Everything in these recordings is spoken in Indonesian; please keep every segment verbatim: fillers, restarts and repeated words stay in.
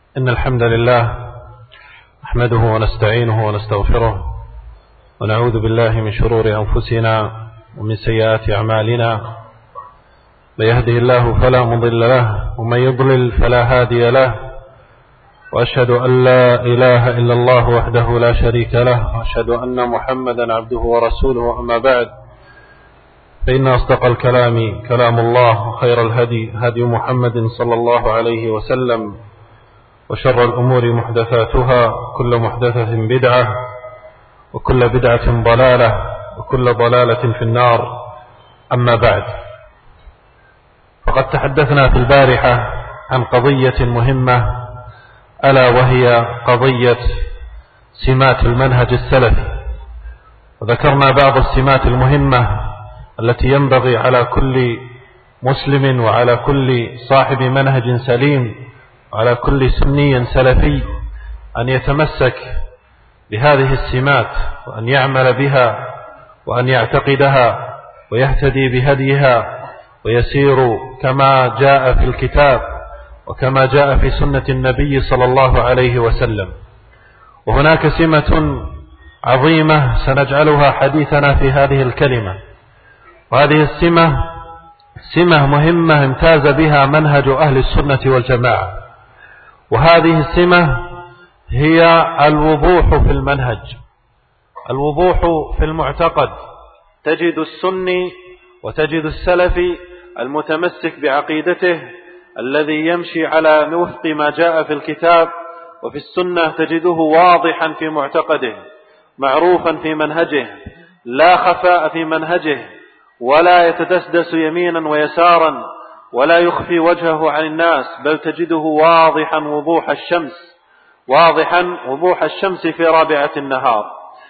إن الحمد لله نحمده ونستعينه ونستغفره ونعوذ بالله من شرور أنفسنا ومن سيئات أعمالنا. من يهده الله فلا مضل له ومن يضلل فلا هادي له، وأشهد أن لا إله إلا الله وحده لا شريك له، وأشهد أن محمدا عبده ورسوله. أما بعد، فإن أصدق الكلام كلام الله، وخير الهدي هدي محمد صلى الله عليه وسلم، وشر الأمور محدثاتها، كل محدثة بدعة، وكل بدعة ضلالة، وكل ضلالة في النار. أما بعد، فقد تحدثنا في البارحة عن قضية مهمة، ألا وهي قضية سمات المنهج السلفي، وذكرنا بعض السمات المهمة التي ينبغي على كل مسلم وعلى كل صاحب منهج سليم وعلى كل سني سلفي أن يتمسك بهذه السمات، وأن يعمل بها، وأن يعتقدها، ويهتدي بهديها، ويسير كما جاء في الكتاب وكما جاء في سنة النبي صلى الله عليه وسلم. وهناك سمة عظيمة سنجعلها حديثنا في هذه الكلمة، وهذه السمة سمة مهمة امتاز بها منهج أهل السنة والجماعة، وهذه السمة هي الوضوح في المنهج، الوضوح في المعتقد. تجد السني وتجد السلفي المتمسك بعقيدته الذي يمشي على وفق ما جاء في الكتاب وفي السنة، تجده واضحا في معتقده، معروفا في منهجه، لا خفاء في منهجه، ولا يتدسدس يمينا ويسارا، ولا يخفي وجهه عن الناس، بل تجده واضحا وضوح الشمس، واضحا وضوح الشمس في رابعة النهار.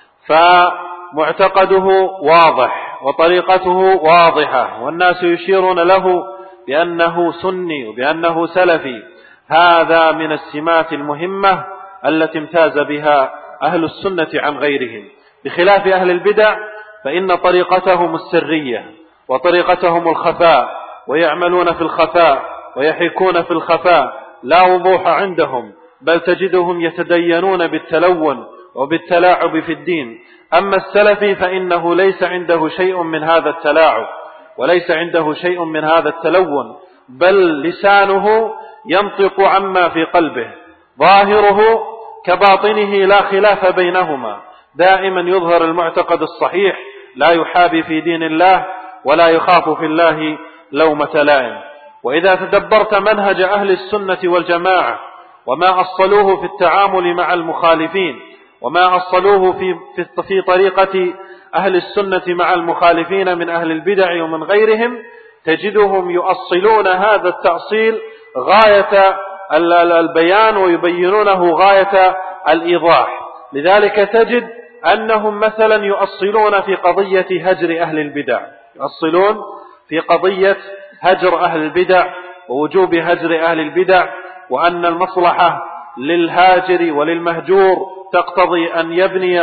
فمعتقده واضح وطريقته واضحة، والناس يشيرون له بأنه سني وبأنه سلفي. هذا من السمات المهمة التي امتاز بها أهل السنة عن غيرهم، بخلاف أهل البدع فإن طريقتهم السرية وطريقتهم الخفاء، ويعملون في الخفاء ويحيكون في الخفاء، لا وضوح عندهم، بل تجدهم يتدينون بالتلون وبالتلاعب في الدين. أما السلفي فإنه ليس عنده شيء من هذا التلاعب، وليس عنده شيء من هذا التلون، بل لسانه ينطق عما في قلبه، ظاهره كباطنه لا خلاف بينهما، دائما يظهر المعتقد الصحيح، لا يحابي في دين الله ولا يخاف في الله لومة لائم. وإذا تدبرت منهج أهل السنة والجماعة وما أصلوه في التعامل مع المخالفين، وما أصلوه في, في, في طريقة أهل السنة مع المخالفين من أهل البدع ومن غيرهم، تجدهم يؤصلون هذا التأصيل غاية البيان، ويبينونه غاية الإيضاح. لذلك تجد أنهم مثلا يؤصلون في قضية هجر أهل البدع، يؤصلون في قضية هجر أهل البدع ووجوب هجر أهل البدع، وأن المصلحة للهاجر وللمهجور تقتضي أن يبني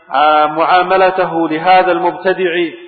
معاملته لهذا المبتدع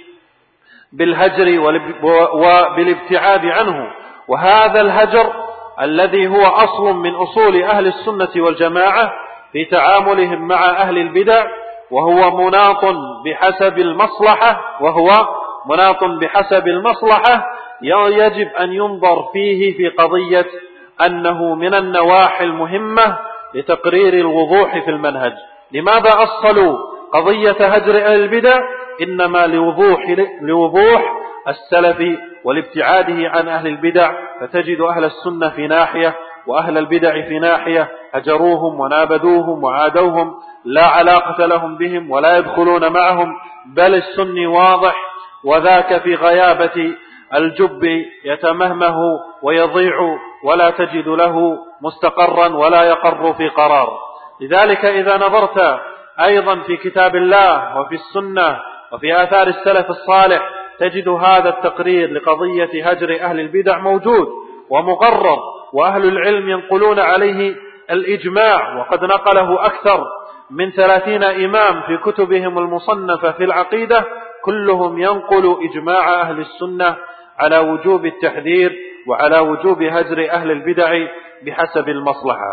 بالهجر وبالابتعاد عنه. وهذا الهجر الذي هو أصل من أصول أهل السنة والجماعة في تعاملهم مع أهل البدع، وهو مناط بحسب المصلحة وهو مناط بحسب المصلحة يجب أن ينظر فيه في قضية أنه من النواحي المهمة لتقرير الوضوح في المنهج. لماذا أصلوا قضية هجر أهل البدع؟ إنما لوضوح, لوضوح السلف والابتعاده عن أهل البدع. فتجد أهل السنة في ناحية وأهل البدع في ناحية، هجروهم ونابدوهم وعادوهم، لا علاقة لهم بهم ولا يدخلون معهم، بل السني واضح، وذاك في غيابة الجب يتمهمه ويضيع، ولا تجد له مستقرا ولا يقر في قرار. لذلك إذا نظرت أيضا في كتاب الله وفي السنة وفي آثار السلف الصالح، تجد هذا التقرير لقضية هجر أهل البدع موجود ومقرر، وأهل العلم ينقلون عليه الإجماع، وقد نقله أكثر من ثلاثين إمام في كتبهم المصنفة في العقيدة، كلهم ينقل إجماع أهل السنة على وجوب التحذير وعلى وجوب هجر أهل البدع بحسب المصلحة.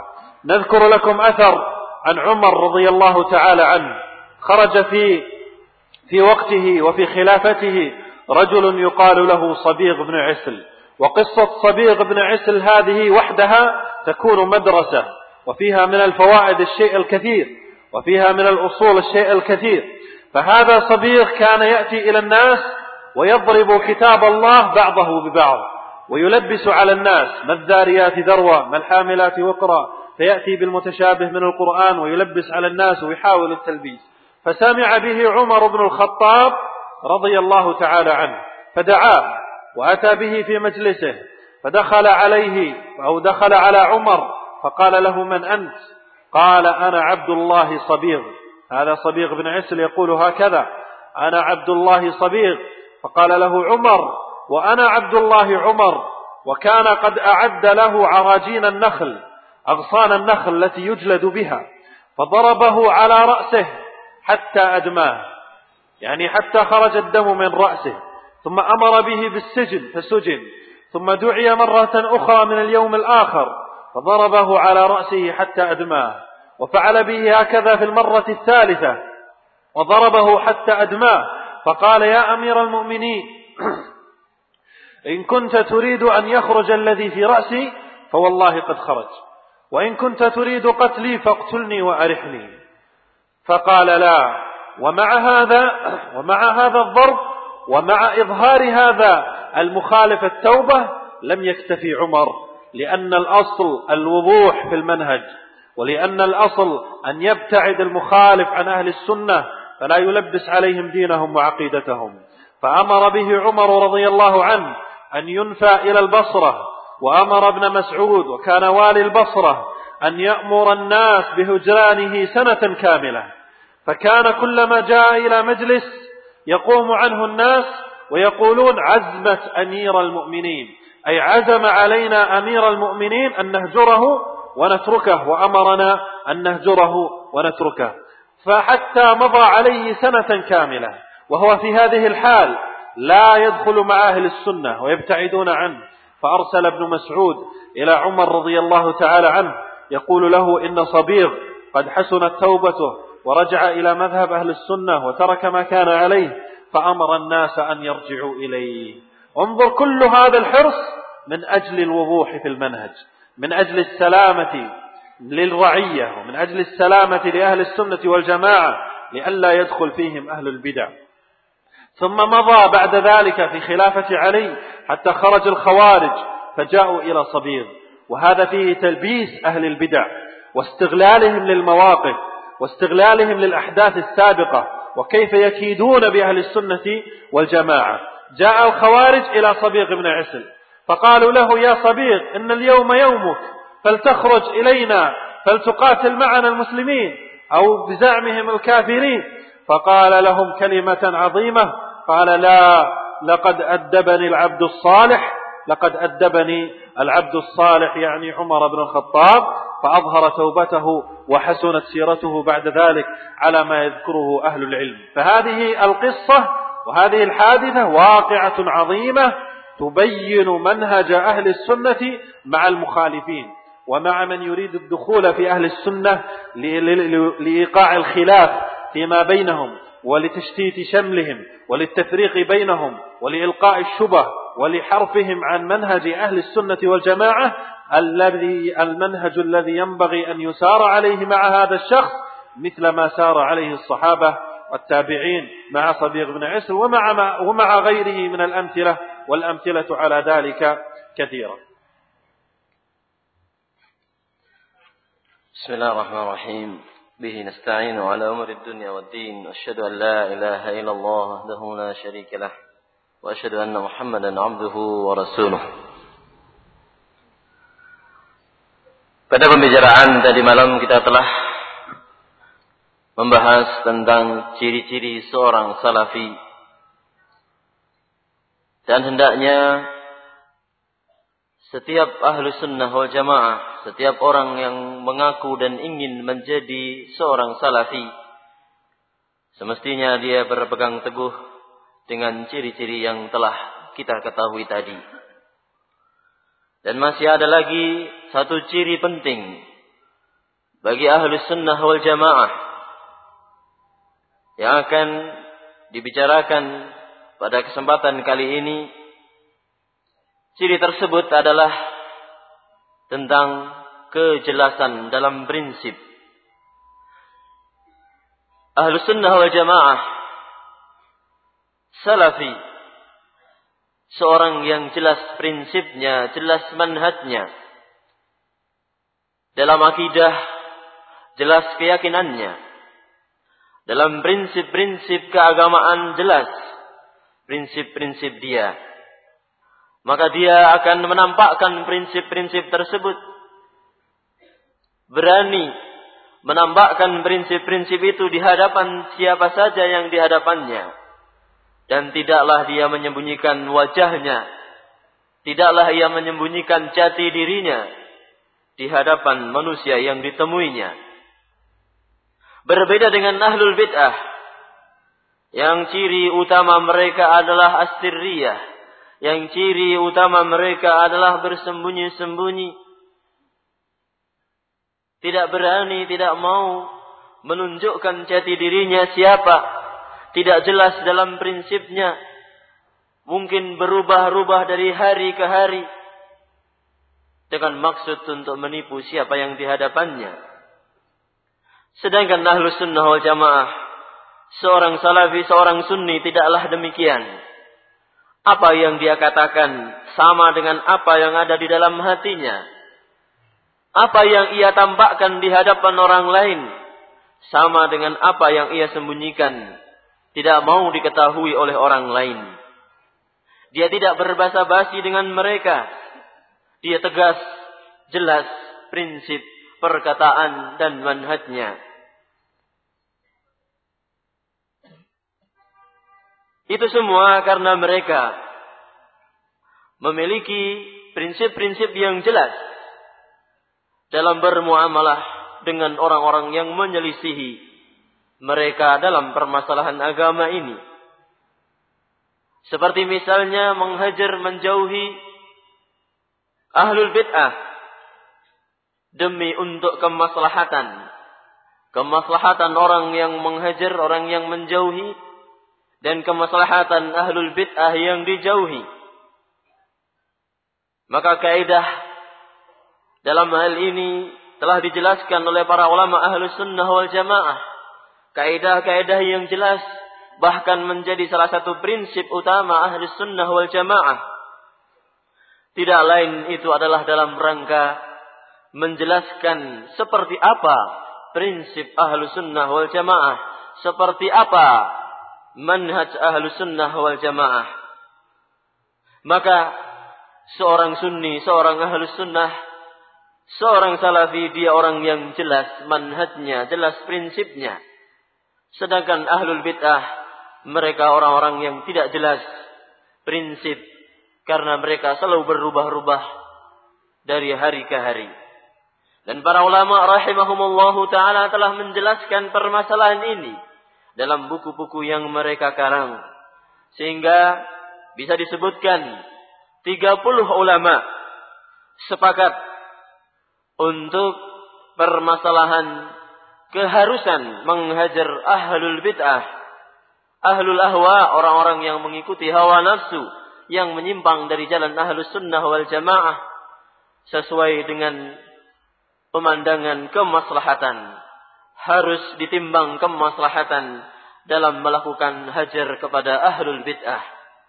نذكر لكم أثر عن عمر رضي الله تعالى عنه. خرج في في وقته وفي خلافته رجل يقال له صبيغ بن عسل. وقصة صبيغ بن عسل هذه وحدها تكون مدرسة، وفيها من الفوائد الشيء الكثير، وفيها من الأصول الشيء الكثير. فهذا صبيغ كان يأتي إلى الناس ويضرب كتاب الله بعضه ببعض، ويلبس على الناس ما الذاريات ذروة ما الحاملات وقرا، فيأتي بالمتشابه من القرآن ويلبس على الناس ويحاول التلبيس. فسمع به عمر بن الخطاب رضي الله تعالى عنه، فدعاه وأتى به في مجلسه، فدخل عليه أو دخل على عمر فقال له: من أنت؟ قال: أنا عبد الله صبيغ. هذا صبيغ بن عسل يقول هكذا: أنا عبد الله صبيغ. فقال له عمر: وأنا عبد الله عمر. وكان قد أعد له عراجين النخل، أغصان النخل التي يجلد بها، فضربه على رأسه حتى أدماه، يعني حتى خرج الدم من رأسه. ثم أمر به بالسجن فسجن، ثم دعي مرة أخرى من اليوم الآخر فضربه على رأسه حتى أدماه، وفعل به هكذا في المرة الثالثة وضربه حتى أدماه. فقال: يا أمير المؤمنين، إن كنت تريد أن يخرج الذي في رأسي فوالله قد خرج، وإن كنت تريد قتلي فاقتلني وأرحني. فقال: لا. ومع هذا ومع هذا الضرب ومع إظهار هذا المخالف التوبة لم يكتفي عمر، لأن الأصل الوضوح في المنهج، ولأن الأصل أن يبتعد المخالف عن أهل السنة فلا يلبس عليهم دينهم وعقيدتهم. فأمر به عمر رضي الله عنه أن ينفى إلى البصرة، وأمر ابن مسعود وكان والي البصرة أن يأمر الناس بهجرانه سنة كاملة. فكان كلما جاء إلى مجلس يقوم عنه الناس ويقولون: عزمة أمير المؤمنين، أي عزم علينا أمير المؤمنين أن نهجره ونتركه، وأمرنا أن نهجره ونتركه. فحتى مضى عليه سنة كاملة وهو في هذه الحال لا يدخل مع أهل السنة ويبتعدون عنه. فأرسل ابن مسعود إلى عمر رضي الله تعالى عنه يقول له: إن صبيغ قد حسنت توبته ورجع إلى مذهب أهل السنة وترك ما كان عليه، فأمر الناس أن يرجعوا إليه. انظر كل هذا الحرص من أجل الوضوح في المنهج، من أجل السلامة للرعية، ومن أجل السلامة لأهل السنة والجماعة لئلا يدخل فيهم أهل البدع. ثم مضى بعد ذلك في خلافة علي حتى خرج الخوارج فجاءوا إلى صبيغ، وهذا فيه تلبيس أهل البدع واستغلالهم للمواقف واستغلالهم للأحداث السابقة وكيف يكيدون بأهل السنة والجماعة. جاء الخوارج إلى صبيغ بن عسل فقالوا له: يا صبيغ، إن اليوم يومك، فلتخرج إلينا فلتقاتل معنا المسلمين، أو بزعمهم الكافرين. فقال لهم كلمة عظيمة، قال: لا، لقد أدبني العبد الصالح، لقد أدبني العبد الصالح، يعني عمر بن الخطاب. فأظهر توبته وحسنت سيرته بعد ذلك على ما يذكره أهل العلم. فهذه القصة وهذه الحادثة واقعة عظيمة تبين منهج أهل السنة مع المخالفين ومع من يريد الدخول في أهل السنة لإيقاع الخلاف فيما بينهم ولتشتيت شملهم وللتفريق بينهم ولإلقاء الشبه ولحرفهم عن منهج أهل السنة والجماعة، الذي المنهج الذي ينبغي أن يسار عليه مع هذا الشخص مثل ما سار عليه الصحابة والتابعين مع صبيغ بن عسل ومع, ومع غيره من الأمثلة، والأمثلة على ذلك كثيرة. بسم الله الرحمن الرحيم. به نستعين على أمر الدنيا والدين، أشهد أن لا إله إلا الله وحده لا شريك له، وأشهد أن محمدا عبده ورسوله. Pada pembicaraan tadi malam kita telah membahas tentang ciri-ciri seorang salafi, dan hendaknya setiap ahlu sunnah wal jamaah, setiap orang yang mengaku dan ingin menjadi seorang salafi, semestinya dia berpegang teguh dengan ciri-ciri yang telah kita ketahui tadi. Dan masih ada lagi satu ciri penting bagi Ahlus Sunnah wal Jamaah yang akan dibicarakan pada kesempatan kali ini. Ciri tersebut adalah tentang kejelasan dalam prinsip. Ahlus Sunnah wal Jamaah Salafi, seorang yang jelas prinsipnya, jelas manhajnya dalam akidah, jelas keyakinannya dalam prinsip-prinsip keagamaan, jelas prinsip-prinsip dia. Maka dia akan menampakkan prinsip-prinsip tersebut, berani menampakkan prinsip-prinsip itu di hadapan siapa saja yang di hadapannya. Dan tidaklah dia menyembunyikan wajahnya, tidaklah ia menyembunyikan jati dirinya di hadapan manusia yang ditemuinya. Berbeda dengan ahlul bid'ah, yang ciri utama mereka adalah as-sirriyah, yang ciri utama mereka adalah bersembunyi-sembunyi. Tidak berani, tidak mau menunjukkan jati dirinya siapa. Tidak jelas dalam prinsipnya. Mungkin berubah-ubah dari hari ke hari. Dengan maksud untuk menipu siapa yang di hadapannya. Sedangkan Ahlus Sunnah wal Jamaah, seorang salafi, seorang sunni tidaklah demikian. Apa yang dia katakan sama dengan apa yang ada di dalam hatinya. Apa yang ia tampakkan di hadapan orang lain sama dengan apa yang ia sembunyikan, tidak mau diketahui oleh orang lain. Dia tidak berbasa-basi dengan mereka. Dia tegas, jelas prinsip, perkataan dan manhajnya. Itu semua karena mereka memiliki prinsip-prinsip yang jelas dalam bermuamalah dengan orang-orang yang menyelisihi mereka dalam permasalahan agama ini. Seperti misalnya menghajar, menjauhi ahlul bid'ah demi untuk kemaslahatan. Kemaslahatan orang yang menghajar, orang yang menjauhi, dan kemaslahatan ahlul bid'ah yang dijauhi. Maka kaidah dalam hal ini telah dijelaskan oleh para ulama Ahlus Sunnah wal Jamaah. Kaidah-kaidah yang jelas, bahkan menjadi salah satu prinsip utama Ahlus Sunnah wal Jamaah. Tidak lain itu adalah dalam rangka menjelaskan seperti apa prinsip Ahlus Sunnah wal Jamaah, seperti apa manhaj Ahlus Sunnah wal Jamaah. Maka seorang sunni, seorang Ahlus Sunnah, seorang salafi, dia orang yang jelas manhajnya, jelas prinsipnya. Sedangkan ahlul bid'ah, mereka orang-orang yang tidak jelas prinsip, karena mereka selalu berubah-ubah dari hari ke hari. Dan para ulama rahimahumullahu ta'ala telah menjelaskan permasalahan ini dalam buku-buku yang mereka karang. Sehingga bisa disebutkan tiga puluh ulama sepakat untuk permasalahan keharusan menghajar ahlul bid'ah, ahlul ahwa, orang-orang yang mengikuti hawa nafsu, yang menyimpang dari jalan Ahlus Sunnah wal Jamaah sesuai dengan pemandangan kemaslahatan. Harus ditimbang kemaslahatan dalam melakukan hajar kepada ahlul bid'ah.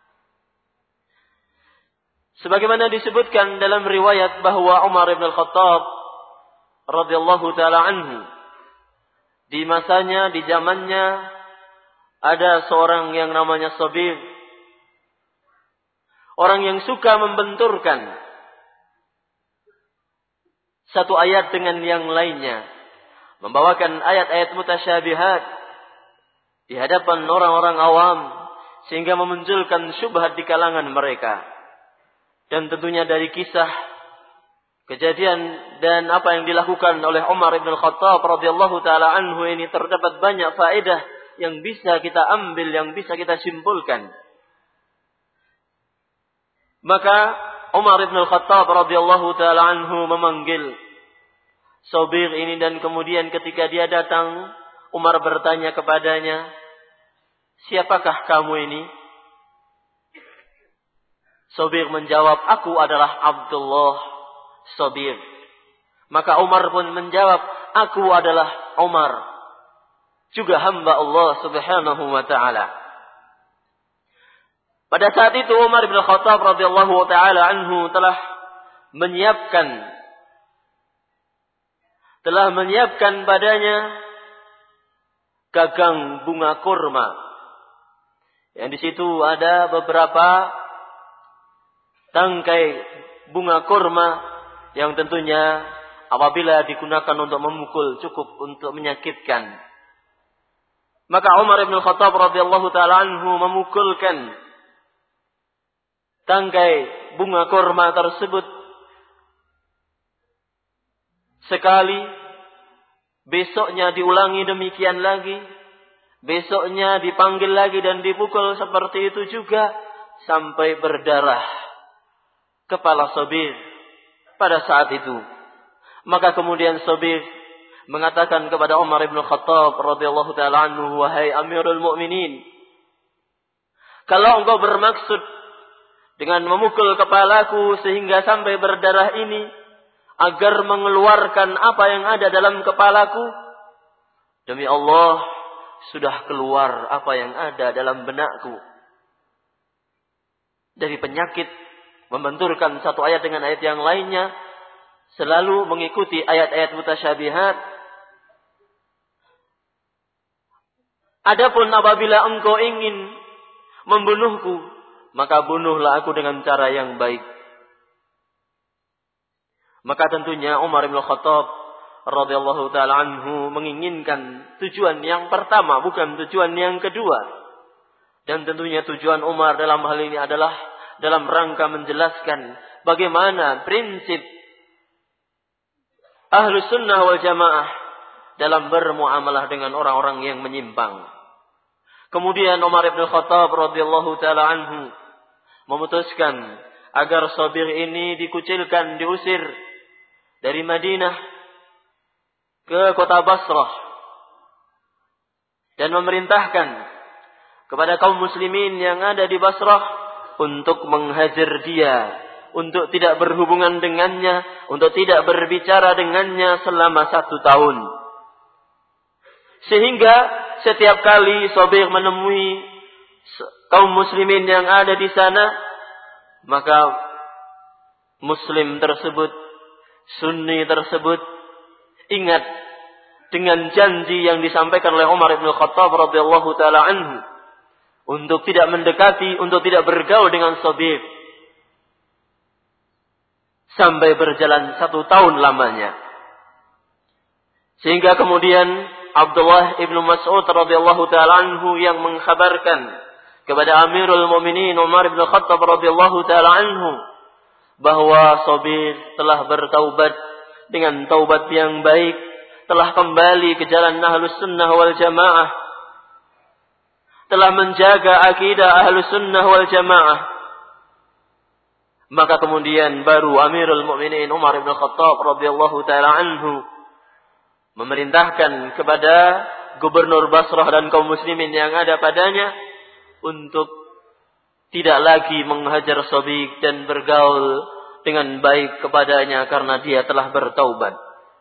Sebagaimana disebutkan dalam riwayat bahwa Umar ibn al-Khattab radhiyallahu taala anhu, di masanya, di zamannya, ada seorang yang namanya Sabir, orang yang suka membenturkan satu ayat dengan yang lainnya, membawakan ayat-ayat mutasyabihat di hadapan orang-orang awam sehingga memunculkan syubhat di kalangan mereka. Dan tentunya dari kisah kejadian dan apa yang dilakukan oleh Umar ibn al-Khattab radhiyallahu taala anhu ini terdapat banyak faedah yang bisa kita ambil, yang bisa kita simpulkan. Maka Umar ibn al-Khattab radhiyallahu taala anhu memanggil Sobir ini, dan kemudian ketika dia datang, Umar bertanya kepadanya, siapakah kamu ini? Sobir menjawab, aku adalah Abdullah Sobir. Maka Umar pun menjawab, aku adalah Umar, juga hamba Allah subhanahu wa ta'ala. Pada saat itu Umar bin Khattab radhiyallahu ta'ala anhu telah menyiapkan telah menyiapkan padanya gagang bunga kurma. Yang di situ ada beberapa tangkai bunga kurma yang tentunya apabila digunakan untuk memukul cukup untuk menyakitkan. Maka Umar bin Khattab radhiyallahu ta'ala anhu memukulkan tangkai bunga kurma tersebut sekali, besoknya diulangi demikian lagi, besoknya dipanggil lagi dan dipukul seperti itu juga sampai berdarah kepala Sobir pada saat itu. Maka kemudian Sobir mengatakan kepada Umar bin Khattab radhiyallahu ta'ala anhu, wahai Amirul Mukminin, kalau engkau bermaksud dengan memukul kepalaku sehingga sampai berdarah ini agar mengeluarkan apa yang ada dalam kepalaku, demi Allah, sudah keluar apa yang ada dalam benakku. Dari penyakit membenturkan satu ayat dengan ayat yang lainnya, selalu mengikuti ayat-ayat mutasyabihat. Adapun apabila engkau ingin membunuhku, maka bunuhlah aku dengan cara yang baik. Maka tentunya Umar bin Khattab radhiyallahu ta'ala anhu menginginkan tujuan yang pertama, bukan tujuan yang kedua. Dan tentunya tujuan Umar dalam hal ini adalah dalam rangka menjelaskan bagaimana prinsip Ahlus Sunnah wal Jamaah dalam bermuamalah dengan orang-orang yang menyimpang. Kemudian Umar bin Khattab radhiyallahu ta'ala anhu memutuskan agar Sobir ini dikucilkan, diusir dari Madinah ke kota Basrah, dan memerintahkan kepada kaum muslimin yang ada di Basrah untuk menghajar dia, untuk tidak berhubungan dengannya, untuk tidak berbicara dengannya selama satu tahun. Sehingga setiap kali Sobir menemui kaum muslimin yang ada di sana, maka muslim tersebut, Sunni tersebut ingat dengan janji yang disampaikan oleh Umar bin Khattab radhiyallahu ta'ala anhu untuk tidak mendekati, untuk tidak bergaul dengan Sobir sampai berjalan satu tahun lamanya. Sehingga kemudian Abdullah ibnu Mas'ud radhiyallahu ta'ala anhu yang mengkhabarkan kepada Amirul Mukminin Umar bin Khattab radhiyallahu ta'ala anhu bahwa Sobir telah bertaubat dengan taubat yang baik, telah kembali ke jalan Ahlus Sunnah wal Jamaah, telah menjaga akidah Ahlus Sunnah wal Jamaah. Maka kemudian baru Amirul Mukminin Umar bin Khattab radhiyallahu ta'ala anhu memerintahkan kepada gubernur Basrah dan kaum muslimin yang ada padanya untuk tidak lagi menghajar Sobir dan bergaul dengan baik kepadanya karena dia telah bertaubat.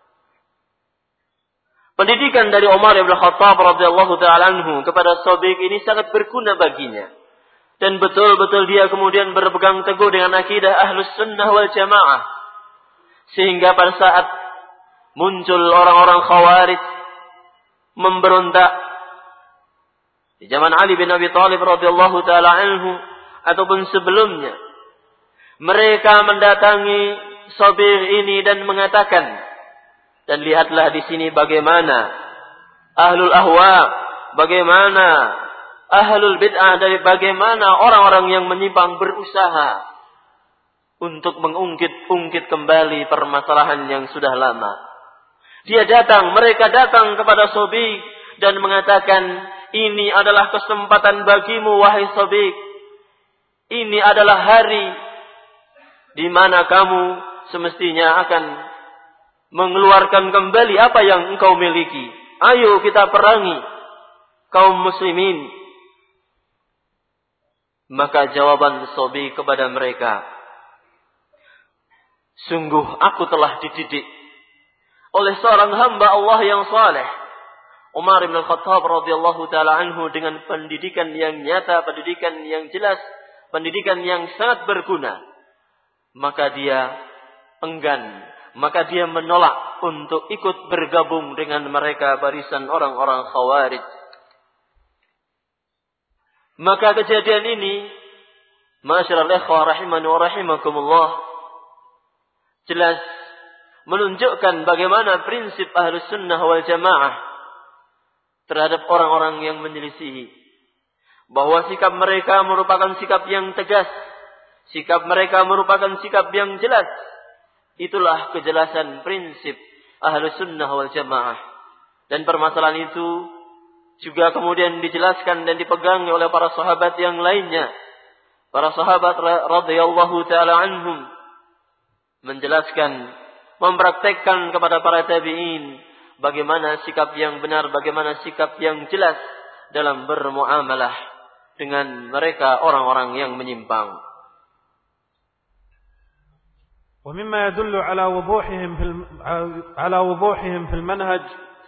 Pendidikan dari Umar bin Khattab radhiyallahu ta'ala anhu kepada Sobir ini sangat berguna baginya. Dan betul-betul dia kemudian berpegang teguh dengan akidah Ahlus Sunnah wal Jamaah. Sehingga pada saat muncul orang-orang Khawarij memberontak di zaman Ali bin Abi Thalib radhiyallahu ta'ala anhu ataupun sebelumnya, mereka mendatangi Sobir ini dan mengatakan, dan lihatlah di sini bagaimana ahlul ahwa, bagaimana ahlul bid'ah, dari bagaimana orang-orang yang menyimpang berusaha untuk mengungkit-ungkit kembali permasalahan yang sudah lama. Dia datang, mereka datang kepada Sobir dan mengatakan, ini adalah kesempatan bagimu wahai Sobir. Ini adalah hari di mana kamu semestinya akan mengeluarkan kembali apa yang engkau miliki. Ayo kita perangi kaum muslimin. Maka jawaban Sobi kepada mereka, sungguh aku telah dididik oleh seorang hamba Allah yang saleh, Umar bin Khattab radhiyallahu taala anhu, dengan pendidikan yang nyata, pendidikan yang jelas, pendidikan yang sangat berguna. Maka dia enggan, maka dia menolak untuk ikut bergabung dengan mereka barisan orang-orang Khawarij. Maka kejadian ini, ma'asyiral ikhwah rahimani wa rahimakumullah, jelas menunjukkan bagaimana prinsip Ahlus Sunnah wal Jamaah terhadap orang-orang yang menyelisihi. Bahwa sikap mereka merupakan sikap yang tegas, sikap mereka merupakan sikap yang jelas. Itulah kejelasan prinsip Ahlus Sunnah wal Jamaah. Dan permasalahan itu juga kemudian dijelaskan dan dipegang oleh para sahabat yang lainnya. Para sahabat radhiyallahu ta'ala anhum menjelaskan, mempraktekkan kepada para tabi'in bagaimana sikap yang benar, bagaimana sikap yang jelas dalam bermuamalah dengan mereka orang-orang yang menyimpang. ومما يدل على وضوحهم في على وضوحهم في المنهج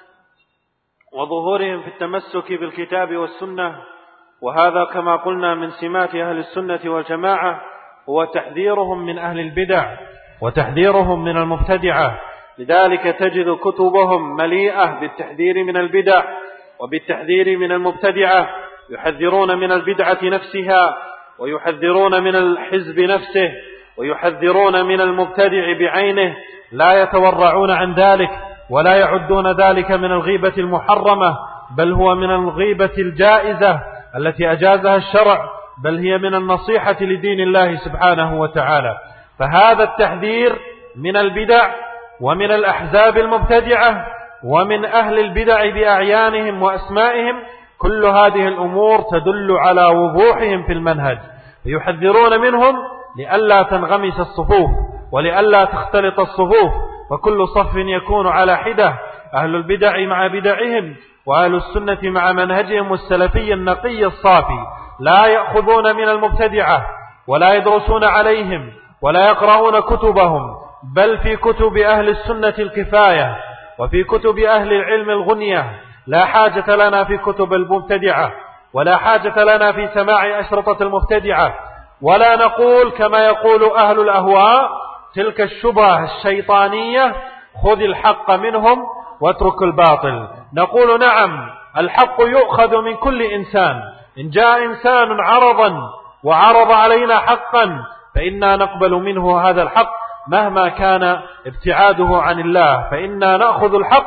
وظهورهم في التمسك بالكتاب والسنة، وهذا كما قلنا من سمات أهل السنة والجماعة، هو تحذيرهم من أهل البدع وتحذيرهم من المبتدعة. لذلك تجد كتبهم مليئة بالتحذير من البدع وبالتحذير من المبتدعة، يحذرون من البدعة نفسها ويحذرون من الحزب نفسه ويحذرون من المبتدع بعينه، لا يتورعون عن ذلك ولا يعدون ذلك من الغيبة المحرمة، بل هو من الغيبة الجائزة التي أجازها الشرع، بل هي من النصيحة لدين الله سبحانه وتعالى. فهذا التحذير من البدع ومن الأحزاب المبتدعة ومن أهل البدع بأعيانهم وأسمائهم، كل هذه الأمور تدل على وضوحهم في المنهج، يحذرون منهم لئلا تنغمس الصفوف ولئلا تختلط الصفوف، فكل صف يكون على حدة، أهل البدع مع بدعهم وأهل السنة مع منهجهم السلفي النقي الصافي، لا يأخذون من المبتدعة ولا يدرسون عليهم ولا يقرؤون كتبهم، بل في كتب أهل السنة الكفاية وفي كتب أهل العلم الغنية، لا حاجة لنا في كتب المبتدعة ولا حاجة لنا في سماع أشرطة المبتدعة، ولا نقول كما يقول أهل الأهواء تلك الشبهة الشيطانية خذ الحق منهم واترك الباطل. نقول نعم، الحق يؤخذ من كل إنسان، إن جاء إنسان عرضا وعرض علينا حقا فإنا نقبل منه هذا الحق مهما كان ابتعاده عن الله، فإنا نأخذ الحق،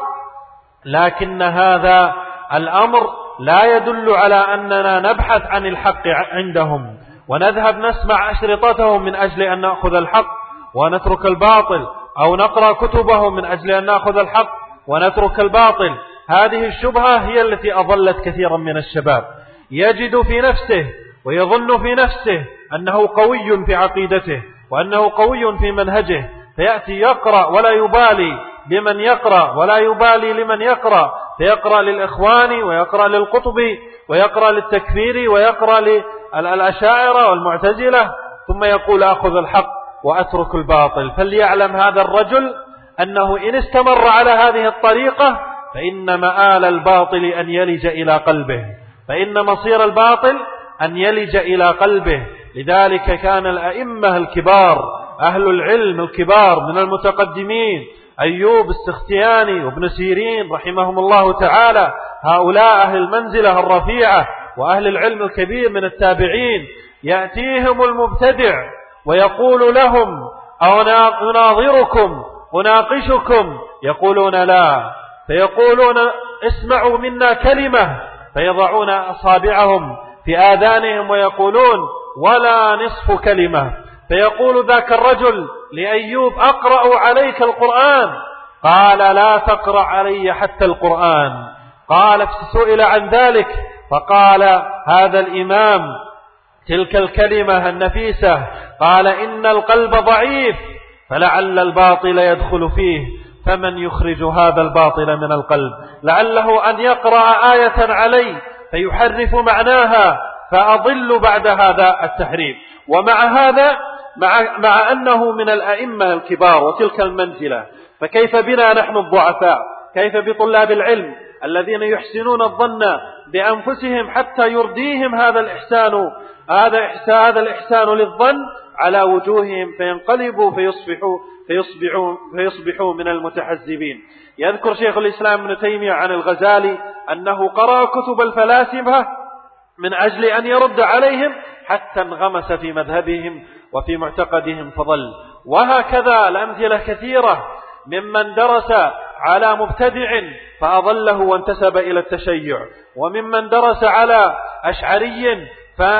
لكن هذا الأمر لا يدل على أننا نبحث عن الحق عندهم ونذهب نسمع أشرطتهم من أجل أن نأخذ الحق ونترك الباطل، أو نقرأ كتبهم من أجل أن نأخذ الحق ونترك الباطل. هذه الشبهة هي التي أضلت كثيرا من الشباب، يجد في نفسه ويظن في نفسه أنه قوي في عقيدته وأنه قوي في منهجه، فيأتي يقرأ ولا يبالي لمن يقرأ ولا يبالي لمن يقرأ، فيقرأ للإخوان ويقرأ للقطبي ويقرأ للتكفير ويقرأ للأشاعرة والمعتزلة، ثم يقول أخذ الحق وأترك الباطل. فليعلم هذا الرجل أنه إن استمر على هذه الطريقة فإن مآل الباطل أن يلج إلى قلبه، فإن مصير الباطل أن يلج إلى قلبه. لذلك كان الأئمة الكبار أهل العلم الكبار من المتقدمين، أيوب السختياني وابن سيرين رحمهم الله تعالى، هؤلاء أهل المنزلة الرفيعة وأهل العلم الكبير من التابعين، يأتيهم المبتدع ويقول لهم أناظركم أناقشكم، يقولون لا، فيقولون اسمعوا منا كلمة، فيضعون أصابعهم في آذانهم ويقولون ولا نصف كلمة، فيقول ذاك الرجل لأيوب أقرأ عليك القرآن، قال لا تقرأ علي حتى القرآن. قال فسئل عن ذلك فقال هذا الإمام تلك الكلمة النفيسة قال إن القلب ضعيف فلعل الباطل يدخل فيه، فمن يخرج هذا الباطل من القلب؟ لعله أن يقرأ آية عليه فيحرف معناها فأضل بعد هذا التحريف. ومع هذا مع, مع أنه من الأئمة الكبار وتلك المنزلة، فكيف بنا نحن الضعفاء؟ كيف بطلاب العلم الذين يحسنون الظن بأنفسهم حتى يرضيهم هذا الإحسان هذا إحسان هذا الإحسان للظن على وجوههم فينقلبوا فيصبحوا فيصبحوا فيصبحوا من المتحزبين. يذكر شيخ الإسلام ابن تيمية عن الغزالي أنه قرأ كتب الفلاسفة من أجل أن يرد عليهم حتى انغمس في مذهبهم وفي معتقدهم فضل. وهكذا الأمثلة كثيرة ممن درس على مبتدع فأضله وانتسب إلى التشيع، وممن درس على أشعري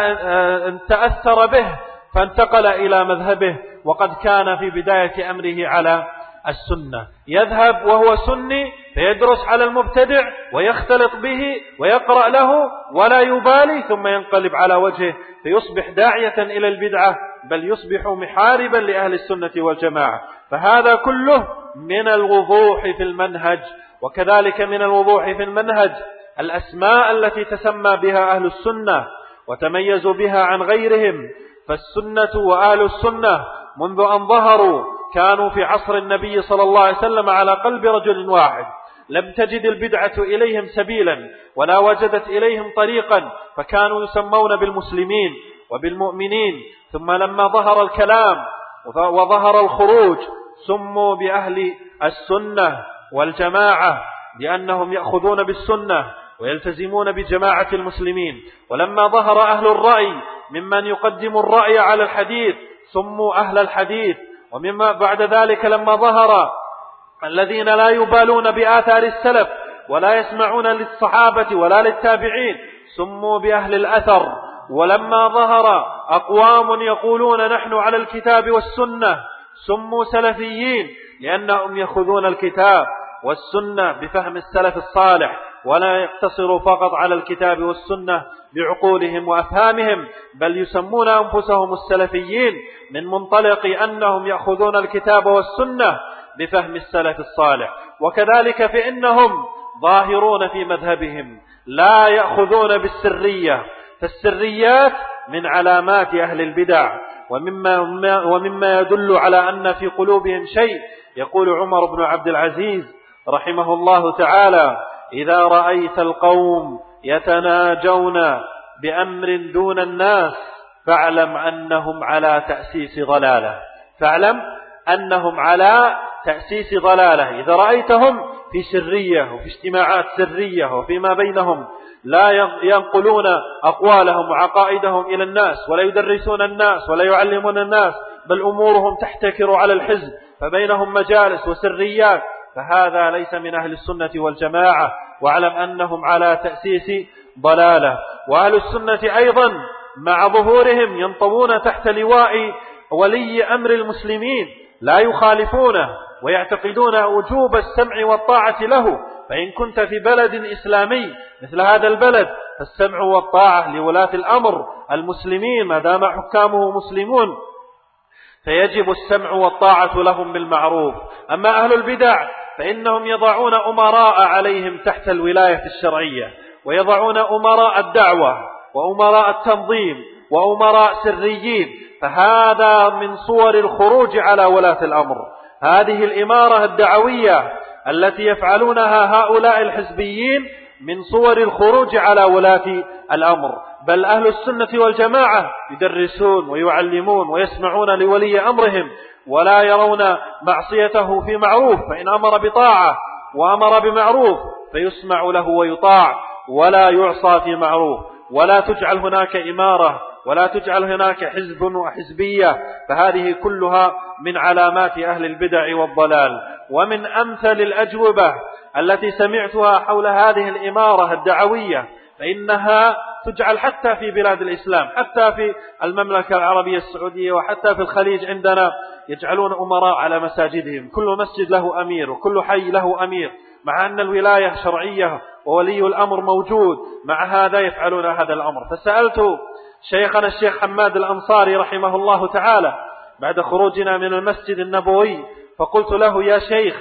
فتأثر به فانتقل إلى مذهبه وقد كان في بداية أمره على السنة. يذهب وهو سني فيدرس على المبتدع ويختلط به ويقرأ له ولا يبالي، ثم ينقلب على وجهه فيصبح داعية إلى البدعة، بل يصبح محاربا لأهل السنة والجماعة. فهذا كله من الوضوح في المنهج. وكذلك من الوضوح في المنهج الأسماء التي تسمى بها أهل السنة وتميزوا بها عن غيرهم. فالسنة وأهل السنة منذ أن ظهروا كانوا في عصر النبي صلى الله عليه وسلم على قلب رجل واحد، لم تجد البدعة إليهم سبيلا ولا وجدت إليهم طريقا، فكانوا يسمون بالمسلمين وبالمؤمنين. ثم لما ظهر الكلام وظهر الخروج سموا بأهل السنة والجماعة لأنهم يأخذون بالسنة ويلتزمون بجماعة المسلمين. ولما ظهر أهل الرأي ممن يقدم الرأي على الحديث سموا أهل الحديث. ومما بعد ذلك لما ظهر الذين لا يبالون بآثار السلف ولا يسمعون للصحابة ولا للتابعين سموا بأهل الأثر. ولما ظهر أقوام يقولون نحن على الكتاب والسنة سموا سلفيين، لأنهم يأخذون الكتاب والسنة بفهم السلف الصالح ولا يقتصروا فقط على الكتاب والسنة بعقولهم وأفهامهم، بل يسمون أنفسهم السلفيين من منطلق أنهم يأخذون الكتاب والسنة بفهم السلف الصالح. وكذلك فإنهم ظاهرون في مذهبهم لا يأخذون بالسرية، فالسريات من علامات أهل البدع ومما, ومما يدل على أن في قلوبهم شيء. يقول عمر بن عبد العزيز رحمه الله تعالى: إذا رأيت القوم يتناجون بأمر دون الناس فاعلم أنهم على تأسيس ضلالة فاعلم أنهم على تأسيس ضلالة. إذا رأيتهم في سرية وفي اجتماعات سرية وفيما بينهم لا ينقلون أقوالهم وعقائدهم إلى الناس ولا يدرسون الناس ولا يعلمون الناس، بل أمورهم تحتكر على الحزب فبينهم مجالس وسريات، فهذا ليس من أهل السنة والجماعة، واعلم أنهم على تأسيس ضلالة. وأهل السنة أيضا مع ظهورهم ينطوون تحت لواء ولي أمر المسلمين لا يخالفونه ويعتقدون وجوب السمع والطاعة له. فإن كنت في بلد إسلامي مثل هذا البلد فالسمع والطاعة لولاة الأمر المسلمين ما دام حكامه مسلمون، فيجب السمع والطاعة لهم بالمعروف. أما أهل البدع فإنهم يضعون أمراء عليهم تحت الولاية الشرعية، ويضعون أمراء الدعوة وأمراء التنظيم وأمراء سريين، فهذا من صور الخروج على ولاة الأمر. هذه الإمارة الدعوية التي يفعلونها هؤلاء الحزبيين من صور الخروج على ولاة الأمر. بل أهل السنة والجماعة يدرسون ويعلمون ويسمعون لولي أمرهم ولا يرون معصيته في معروف، فإن أمر بطاعة وأمر بمعروف فيسمع له ويطاع ولا يعصى في معروف. ولا تجعل هناك إمارة ولا تجعل هناك حزب وحزبية، فهذه كلها من علامات أهل البدع والضلال. ومن أمثل الأجوبة التي سمعتها حول هذه الإمارة الدعوية فإنها تجعل حتى في بلاد الإسلام، حتى في المملكة العربية السعودية وحتى في الخليج عندنا يجعلون أمراء على مساجدهم، كل مسجد له أمير وكل حي له أمير، مع أن الولاية شرعية وولي الأمر موجود، مع هذا يفعلون هذا الأمر. فسألت شيخنا الشيخ حماد الأنصاري رحمه الله تعالى بعد خروجنا من المسجد النبوي، فقلت له: يا شيخ،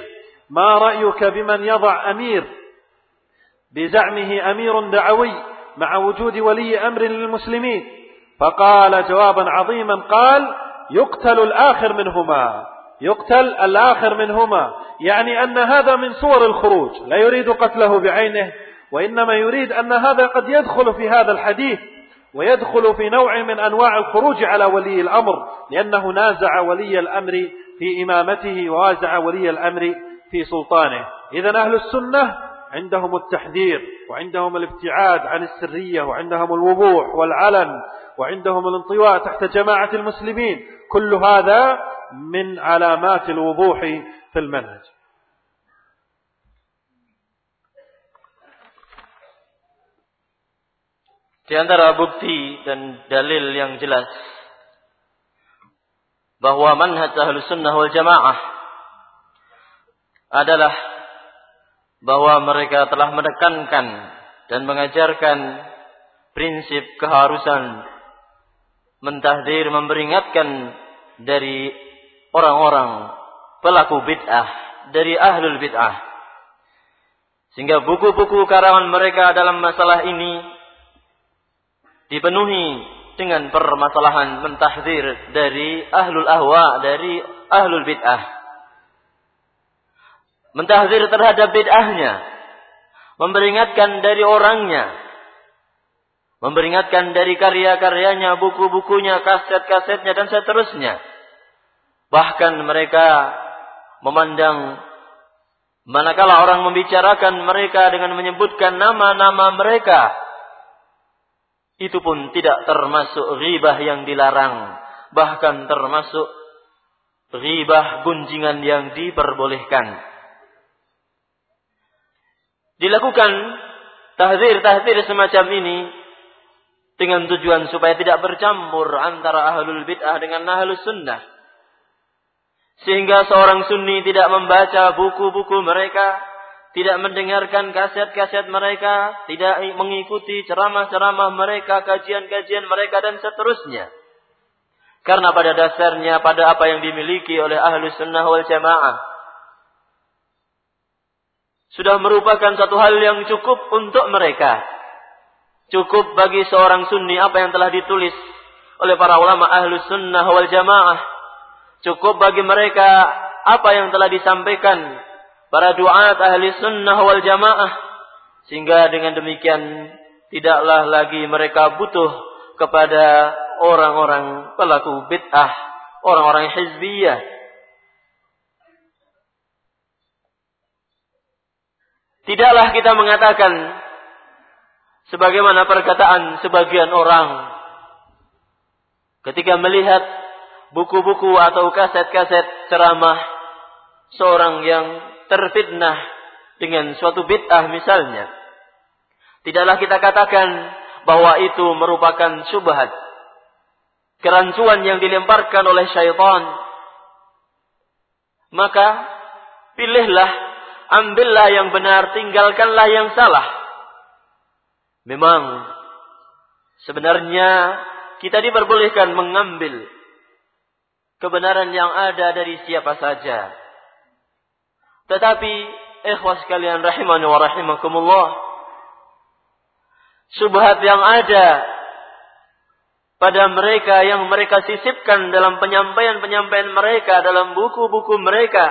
ما رأيك بمن يضع أمير بزعمه أمير دعوي مع وجود ولي أمر للمسلمين؟ فقال جوابا عظيما، قال: يقتل الآخر منهما، يقتل الآخر منهما، يعني أن هذا من صور الخروج، لا يريد قتله بعينه، وإنما يريد أن هذا قد يدخل في هذا الحديث ويدخل في نوع من أنواع الخروج على ولي الأمر، لأنه نازع ولي الأمر في إمامته ووازع ولي الأمر في سلطانه. إذن أهل السنة عندهم التحذير، وعندهم الابتعاد عن السرية، وعندهم الوضوح والعلن، وعندهم الانطواء تحت جماعة المسلمين. كل هذا من علامات الوضوح في المنهج. Di antara bukti dan dalil yang jelas bahwa manhaj Ahlus Sunnah wal Jamaah adalah bahwa mereka telah menekankan dan mengajarkan prinsip keharusan mentahdir, memperingatkan dari orang-orang pelaku bid'ah, dari ahlul bid'ah. Sehingga buku-buku karangan mereka dalam masalah ini dipenuhi dengan permasalahan mentahdir dari ahlul ahwa, dari ahlul bid'ah. Mentahdir terhadap bid'ahnya, memperingatkan dari orangnya, memperingatkan dari karya-karyanya, buku-bukunya, kaset-kasetnya, dan seterusnya. Bahkan mereka memandang manakala orang membicarakan mereka dengan menyebutkan nama-nama mereka, itu pun tidak termasuk ghibah yang dilarang, bahkan termasuk ghibah gunjingan yang diperbolehkan. Dilakukan tahdzir-tahdzir semacam ini dengan tujuan supaya tidak bercampur antara ahlul bid'ah dengan ahlus sunnah, sehingga seorang sunni tidak membaca buku-buku mereka, tidak mendengarkan kaset-kaset mereka, tidak mengikuti ceramah-ceramah mereka, kajian-kajian mereka, dan seterusnya. Karena pada dasarnya, pada apa yang dimiliki oleh Ahlus Sunnah wal Jamaah, sudah merupakan satu hal yang cukup untuk mereka. Cukup bagi seorang sunni apa yang telah ditulis oleh para ulama Ahlus Sunnah wal Jamaah. Cukup bagi mereka apa yang telah disampaikan para du'at ahli sunnah wal jamaah, sehingga dengan demikian tidaklah lagi mereka butuh kepada orang-orang pelaku bid'ah, orang-orang hizbiyah. Tidaklah kita mengatakan sebagaimana perkataan sebagian orang ketika melihat buku-buku atau kaset-kaset ceramah seorang yang terfitnah dengan suatu bid'ah misalnya. Tidaklah kita katakan bahwa itu merupakan syubhat, kerancuan yang dilemparkan oleh syaitan. Maka pilihlah, ambillah yang benar, tinggalkanlah yang salah. Memang sebenarnya kita diperbolehkan mengambil kebenaran yang ada dari siapa saja. Tetapi ikhwas sekalian rahimani wa rahimakumullah, syubhat yang ada pada mereka yang mereka sisipkan dalam penyampaian-penyampaian mereka, dalam buku-buku mereka,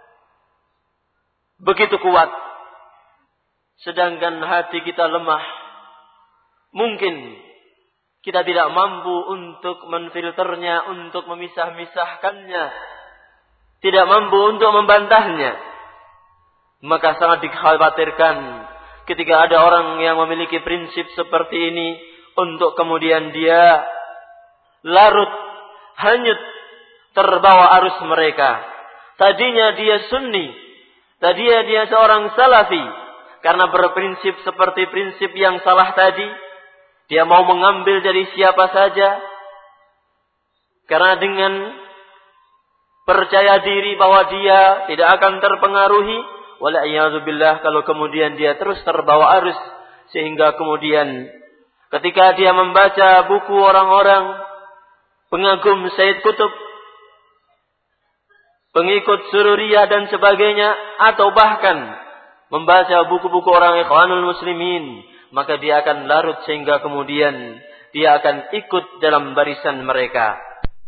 begitu kuat. Sedangkan hati kita lemah. Mungkin kita tidak mampu untuk menfilternya, untuk memisah-misahkannya, tidak mampu untuk membantahnya. Maka sangat dikhawatirkan ketika ada orang yang memiliki prinsip seperti ini, untuk kemudian dia larut, hanyut, terbawa arus mereka. Tadinya dia sunni, tadinya dia seorang salafi, karena berprinsip seperti prinsip yang salah tadi, dia mau mengambil dari siapa saja, karena dengan percaya diri bahwa dia tidak akan terpengaruhi. Wala'iyadzubillah, kalau kemudian dia terus terbawa arus, sehingga kemudian ketika dia membaca buku orang-orang pengagum Sayyid Qutb, pengikut sururiyah dan sebagainya, atau bahkan membaca buku-buku orang Ikhwanul Muslimin, maka dia akan larut sehingga kemudian dia akan ikut dalam barisan mereka.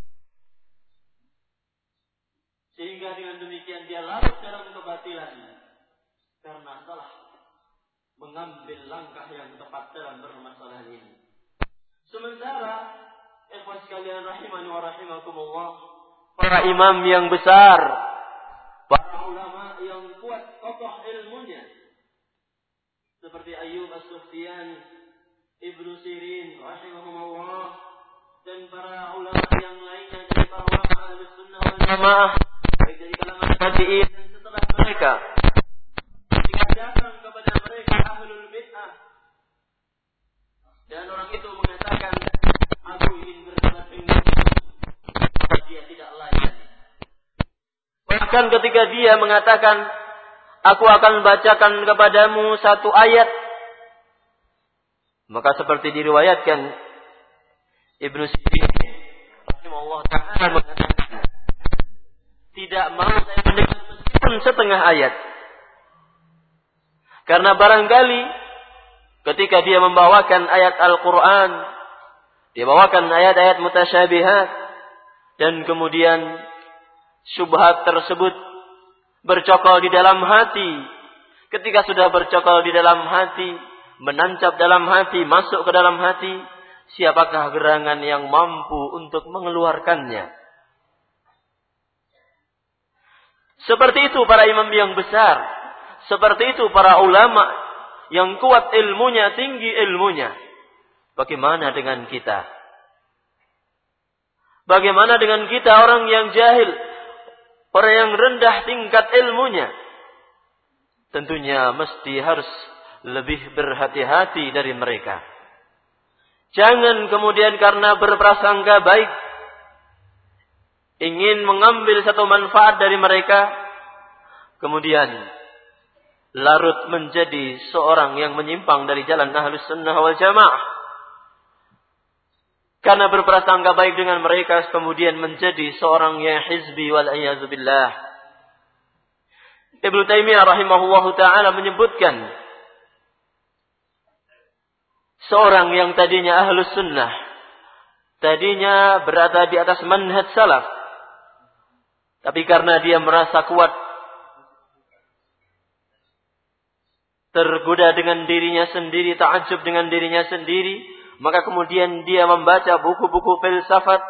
Sehingga dengan demikian dia larut dalam kebatilan karena salah mengambil langkah yang tepat dalam permasalahan ini. Sementara ikhwan sekalian rahimani wa rahimakumullah, para imam yang besar, para ulama yang kuat kokoh ilmunya, seperti Ayyub As-Sufyan, Ibnu Sirin rahimahumullah, dan para ulama yang lainnya dari para ulama Ahlus Sunnah wal Jamaah, baik dari kalangan tabi'in dan setelah mereka, ketika datang kepada mereka Ahlul Bid'ah, dan orang itu mengatakan, aku ingin bersalat dengan maka dia tidak layak. Bahkan ketika dia mengatakan, aku akan bacakan kepadamu satu ayat, maka seperti diriwayatkan Ibnu Sirin rahimahullah ta'ala mengatakan, tidak mau saya mendengar meskipun setengah ayat. Karena barangkali ketika dia membawakan ayat Al-Quran, dia bawakan ayat-ayat mutasyabihat, dan kemudian syubhat tersebut bercokol di dalam hati. Ketika sudah bercokol di dalam hati, menancap dalam hati, masuk ke dalam hati, siapakah gerangan yang mampu untuk mengeluarkannya? Seperti itu para imam yang besar, seperti itu para ulama yang kuat ilmunya, tinggi ilmunya. Bagaimana dengan kita? Bagaimana dengan kita orang yang jahil, orang yang rendah tingkat ilmunya? Tentunya mesti harus lebih berhati-hati dari mereka. Jangan kemudian karena berprasangka baik, ingin mengambil satu manfaat dari mereka, kemudian larut menjadi seorang yang menyimpang dari jalan Ahlus Sunnah wal Jamaah. Karena berprasangka baik dengan mereka, kemudian menjadi seorang yang hizbi wal a'yadzu billah. Ibnu Taimiyah rahimahullahu ta'ala menyebutkan, seorang yang tadinya Ahlus Sunnah, tadinya berada di atas manhaj salaf, tapi karena dia merasa kuat, tergoda dengan dirinya sendiri, ta'ajub dengan dirinya sendiri, maka kemudian dia membaca buku-buku filsafat,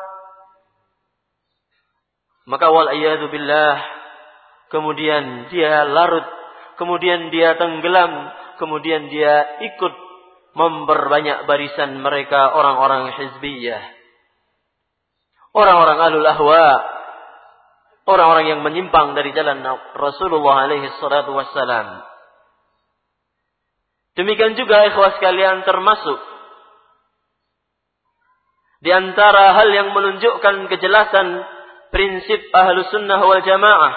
maka wal-a'yadzu billah, kemudian dia larut, kemudian dia tenggelam, kemudian dia ikut memperbanyak barisan mereka, orang-orang hizbiyah, orang-orang ahlul ahwa, orang-orang yang menyimpang dari jalan Rasulullah alaihi salatu wassalam. Demikian juga ikhwah sekalian, termasuk di antara hal yang menunjukkan kejelasan prinsip Ahlus Sunnah wal Jamaah,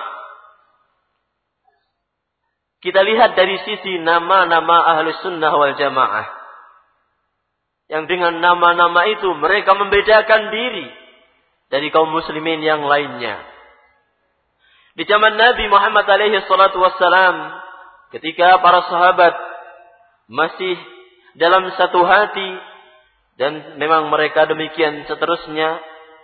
kita lihat dari sisi nama-nama Ahlus Sunnah wal Jamaah, yang dengan nama-nama itu mereka membedakan diri dari kaum muslimin yang lainnya. Di zaman Nabi Muhammad alaihi salatu wassalam, ketika para sahabat masih dalam satu hati, dan memang mereka demikian seterusnya,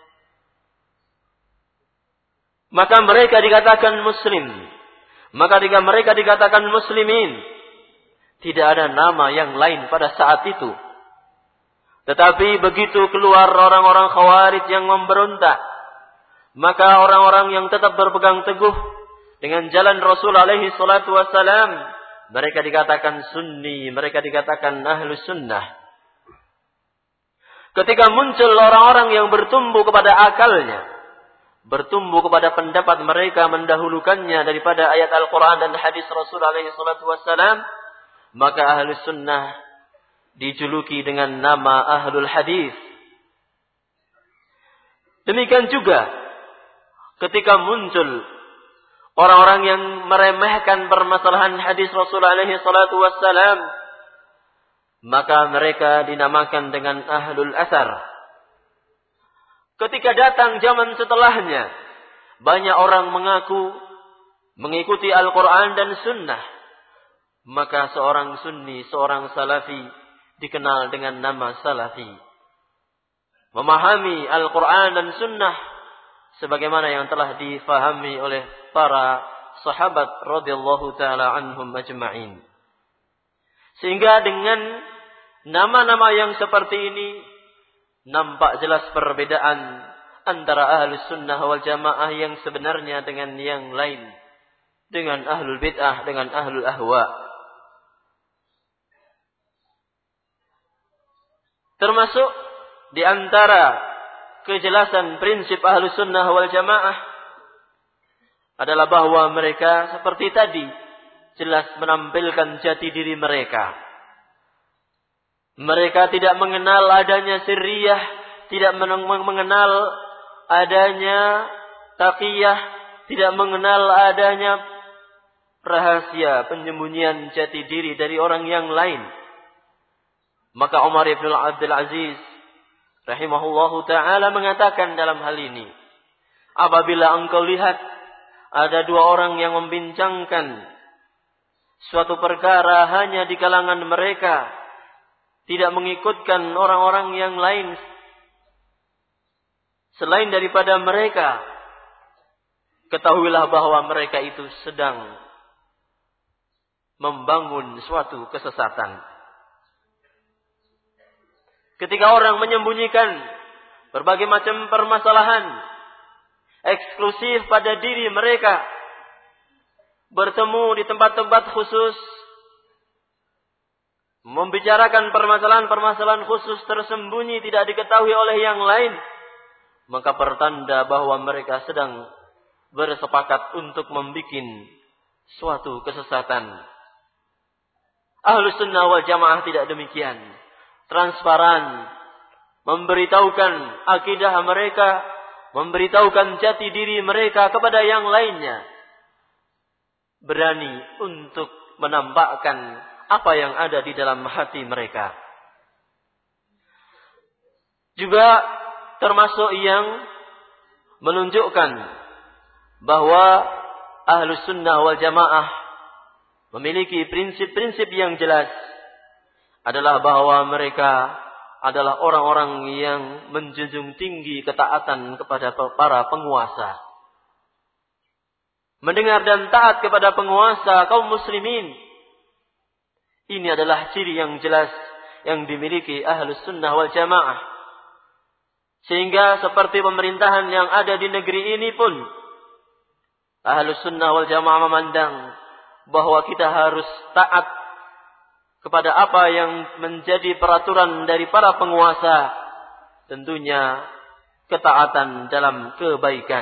maka mereka dikatakan muslim. Maka jika mereka dikatakan muslimin, tidak ada nama yang lain pada saat itu. Tetapi begitu keluar orang-orang Khawarij yang memberontak, maka orang-orang yang tetap berpegang teguh dengan jalan Rasul alaihi salatu wassalam, mereka dikatakan sunni, mereka dikatakan Ahlus Sunnah. Ketika muncul orang-orang yang bertumbuh kepada akalnya, bertumbuh kepada pendapat mereka, mendahulukannya daripada ayat Al-Quran dan hadis Rasul alaihi salatu wassalam, maka Ahlus Sunnah dijuluki dengan nama Ahlul Hadis. Demikian juga ketika muncul orang-orang yang meremehkan permasalahan hadis Rasul alaihi salatu wassalam, maka mereka dinamakan dengan Ahlul Athar. Ketika datang zaman setelahnya, banyak orang mengaku mengikuti Al-Quran dan Sunnah, maka seorang Sunni, seorang Salafi dikenal dengan nama Salafi. Memahami Al-Quran dan Sunnah sebagaimana yang telah difahami oleh para sahabat radhiyallahu taala anhum ajma'in. Sehingga dengan nama-nama yang seperti ini nampak jelas perbedaan antara Ahlus Sunnah wal Jamaah yang sebenarnya dengan yang lain, dengan Ahlul Bid'ah, dengan Ahlul Ahwa. Termasuk di antara kejelasan prinsip Ahlus Sunnah wal Jamaah adalah bahwa mereka seperti tadi jelas menampilkan jati diri mereka. Mereka tidak mengenal adanya sirriyah, tidak mengenal adanya taqiyah, tidak mengenal adanya rahasia penyembunyian jati diri dari orang yang lain. Maka Umar ibn Abdul Aziz rahimahullahu ta'ala mengatakan dalam hal ini, apabila engkau lihat ada dua orang yang membincangkan suatu perkara hanya di kalangan mereka, tidak mengikutkan orang-orang yang lain selain daripada mereka, ketahuilah bahwa mereka itu sedang membangun suatu kesesatan. Ketika orang menyembunyikan berbagai macam permasalahan eksklusif pada diri mereka, bertemu di tempat-tempat khusus, membicarakan permasalahan-permasalahan khusus tersembunyi tidak diketahui oleh yang lain, maka pertanda bahwa mereka sedang bersepakat untuk membuat suatu kesesatan. Ahlus Sunnah wal Jamaah tidak demikian. Transparan, memberitahukan akidah mereka, memberitahukan jati diri mereka kepada yang lainnya. Berani untuk menampakkan apa yang ada di dalam hati mereka. Juga termasuk yang menunjukkan bahwa Ahlus Sunnah wal Jamaah memiliki prinsip-prinsip yang jelas adalah bahwa mereka adalah orang-orang yang menjunjung tinggi ketaatan kepada para penguasa. Mendengar dan taat kepada penguasa kaum muslimin, ini adalah ciri yang jelas yang dimiliki Ahlus Sunnah wal Jamaah. Sehingga seperti pemerintahan yang ada di negeri ini pun, Ahlus Sunnah wal Jamaah memandang bahwa kita harus taat kepada apa yang menjadi peraturan dari para penguasa. Tentunya ketaatan dalam kebaikan.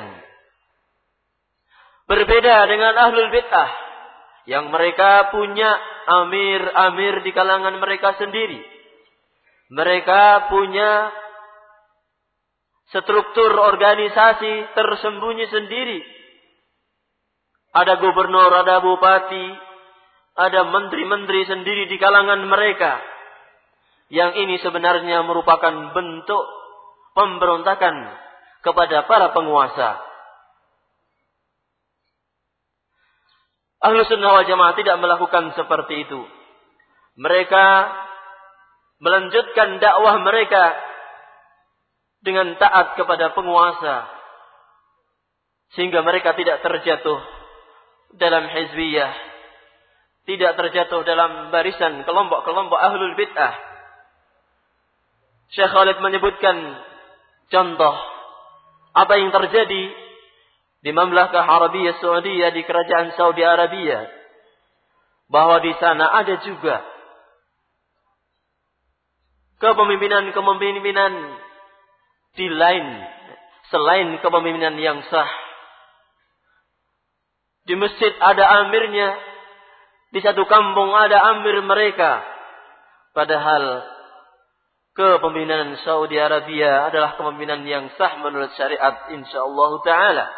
Berbeda dengan Ahlul Bid'ah yang mereka punya amir-amir di kalangan mereka sendiri. Mereka punya struktur organisasi tersembunyi sendiri. Ada gubernur, ada bupati, ada menteri-menteri sendiri di kalangan mereka. Yang ini sebenarnya merupakan bentuk pemberontakan kepada para penguasa. Ahlus Sunnah wal Jamaah tidak melakukan seperti itu. Mereka melanjutkan dakwah mereka dengan taat kepada penguasa, sehingga mereka tidak terjatuh dalam hizbiyah, tidak terjatuh dalam barisan kelompok-kelompok Ahlul Bid'ah. Syekh Khalid menyebutkan contoh apa yang terjadi di Mamlakah Arabiyah Saudiyah, di kerajaan Saudi Arabia, bahwa di sana ada juga kepemimpinan-kepemimpinan di lain selain kepemimpinan yang sah. Di masjid ada amirnya, di satu kampung ada amir mereka. Padahal kepemimpinan Saudi Arabia adalah kepemimpinan yang sah menurut syariat insyaallah ta'ala.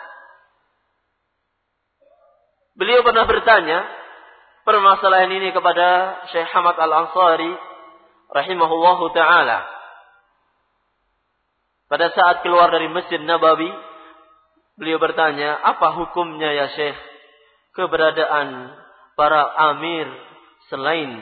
Beliau pernah bertanya permasalahan ini kepada Syekh Hamad Al-Ansari rahimahullahu ta'ala. Pada saat keluar dari Masjid Nabawi, Beliau bertanya, apa hukumnya ya Syekh keberadaan para amir selain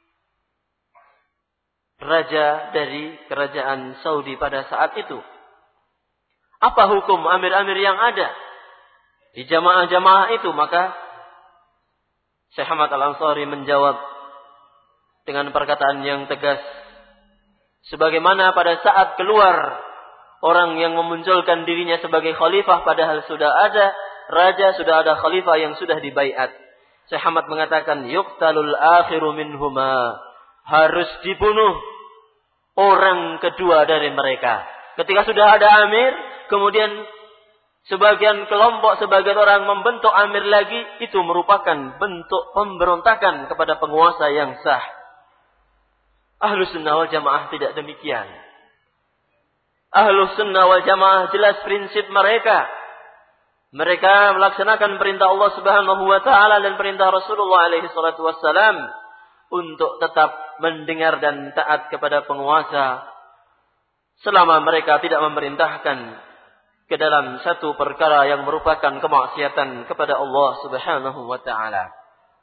raja dari kerajaan Saudi pada saat itu? Apa hukum amir-amir yang ada di jamaah-jamaah itu? Maka Syekh Ahmad Al-Ansari menjawab dengan perkataan yang tegas, sebagaimana pada saat keluar orang yang memunculkan dirinya sebagai khalifah, padahal sudah ada raja, sudah ada khalifah yang sudah dibaiat. Syekh Ahmad mengatakan, yuqtalul akhiru minhuma, harus dibunuh orang kedua dari mereka. Ketika sudah ada amir, kemudian sebagian kelompok, sebagian orang membentuk amir lagi, itu merupakan bentuk pemberontakan kepada penguasa yang sah. Ahlus Sunnah wal Jamaah tidak demikian. Ahlus Sunnah wal Jamaah jelas prinsip mereka. Mereka melaksanakan perintah Allah Subhanahu wa taala dan perintah Rasulullah alaihi salatu wassalam untuk tetap mendengar dan taat kepada penguasa selama mereka tidak memerintahkan ke dalam satu perkara yang merupakan kemaksiatan kepada Allah Subhanahu wa taala.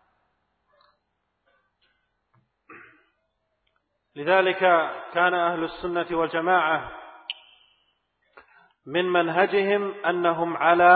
لذلك كان أهل السنة والجماعة من منهجهم أنهم على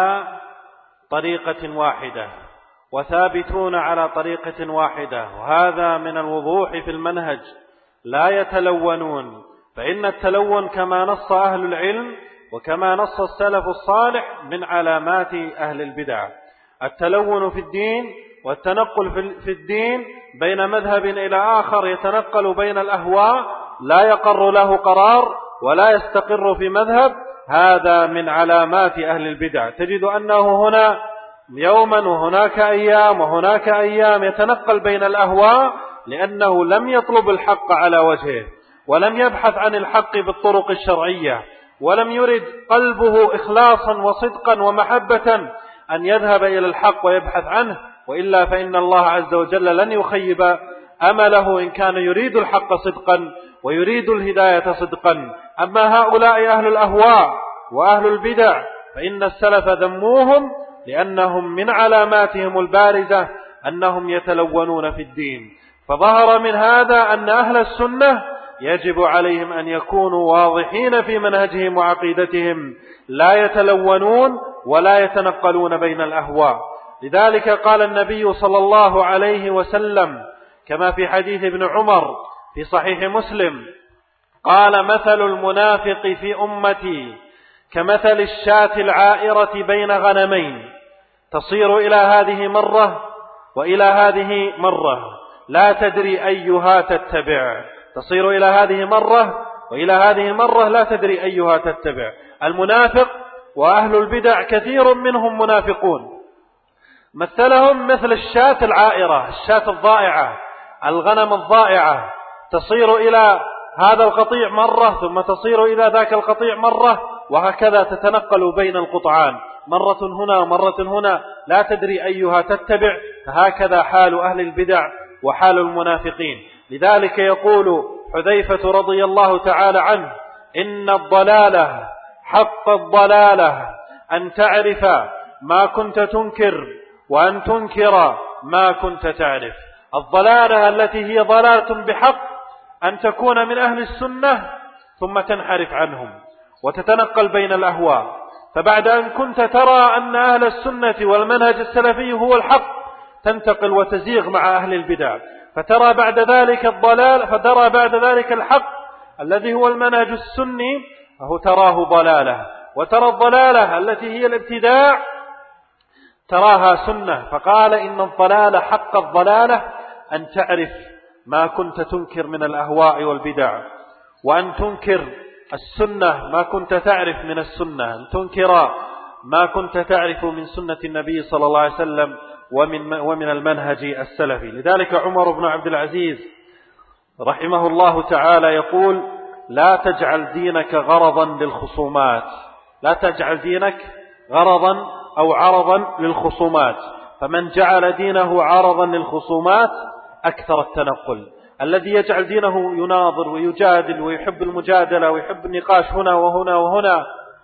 طريقة واحدة وثابتون على طريقة واحدة، وهذا من الوضوح في المنهج، لا يتلونون، فإن التلون كما نص أهل العلم وكما نص السلف الصالح من علامات أهل البدع. التلون في الدين والتنقل في الدين بين مذهب إلى آخر، يتنقل بين الأهواء، لا يقر له قرار ولا يستقر في مذهب، هذا من علامات أهل البدع. تجد أنه هنا يوما وهناك أيام وهناك أيام يتنقل بين الأهواء، لأنه لم يطلب الحق على وجهه ولم يبحث عن الحق بالطرق الشرعية، ولم يرد قلبه إخلاصا وصدقا ومحبة أن يذهب إلى الحق ويبحث عنه، وإلا فإن الله عز وجل لن يخيب أمله إن كان يريد الحق صدقا ويريد الهداية صدقا. أما هؤلاء أهل الأهواء وأهل البدع فإن السلف ذموهم لأنهم من علاماتهم البارزة أنهم يتلونون في الدين. فظهر من هذا أن أهل السنة يجب عليهم أن يكونوا واضحين في منهجهم وعقيدتهم، لا يتلونون ولا يتنقلون بين الأهواء. لذلك قال النبي صلى الله عليه وسلم كما في حديث ابن عمر في صحيح مسلم قال: مثل المنافق في أمتي كمثل الشاة العائرة بين غنمين، تصير إلى هذه مرة وإلى هذه مرة، لا تدري أيها تتبع. تصير إلى هذه مرة وإلى هذه مرة، لا تدري أيها تتبع. المنافق وأهل البدع كثير منهم منافقون، مثلهم مثل الشاة العائرة، الشاة الضائعة، الغنم الضائعة، تصير إلى هذا القطيع مرة ثم تصير إلى ذاك القطيع مرة، وهكذا تتنقل بين القطعان، مرة هنا ومرة هنا، لا تدري أيها تتبع. فهكذا حال أهل البدع وحال المنافقين. لذلك يقول حذيفة رضي الله تعالى عنه: إن الضلالة حق الضلالة أن تعرف ما كنت تنكر وأن تنكر ما كنت تعرف. الضلالة التي هي ضلالة بحق أن تكون من أهل السنة ثم تنحرف عنهم وتتنقل بين الأهواء، فبعد أن كنت ترى أن أهل السنة والمنهج السلفي هو الحق تنتقل وتزيغ مع أهل البدع، فترى بعد ذلك الضلال، فترى بعد ذلك الحق الذي هو المنهج السني فهو تراه ضلالة، وترى الضلالة التي هي الابتداع تراها سنة. فقال: إن الضلالة حق الضلالة أن تعرف ما كنت تنكر من الأهواء والبدع، وأن تنكر السنة ما كنت تعرف من السنة، أن تنكر ما كنت تعرف من سنة النبي صلى الله عليه وسلم ومن ومن المنهج السلفي. لذلك عمر بن عبد العزيز رحمه الله تعالى يقول: لا تجعل دينك غرضا للخصومات، لا تجعل دينك غرضا أو عرضا للخصومات، فمن جعل دينه عرضا للخصومات أكثر التنقل. الذي يجعل دينه يناظر ويجادل ويحب المجادلة ويحب النقاش هنا وهنا وهنا،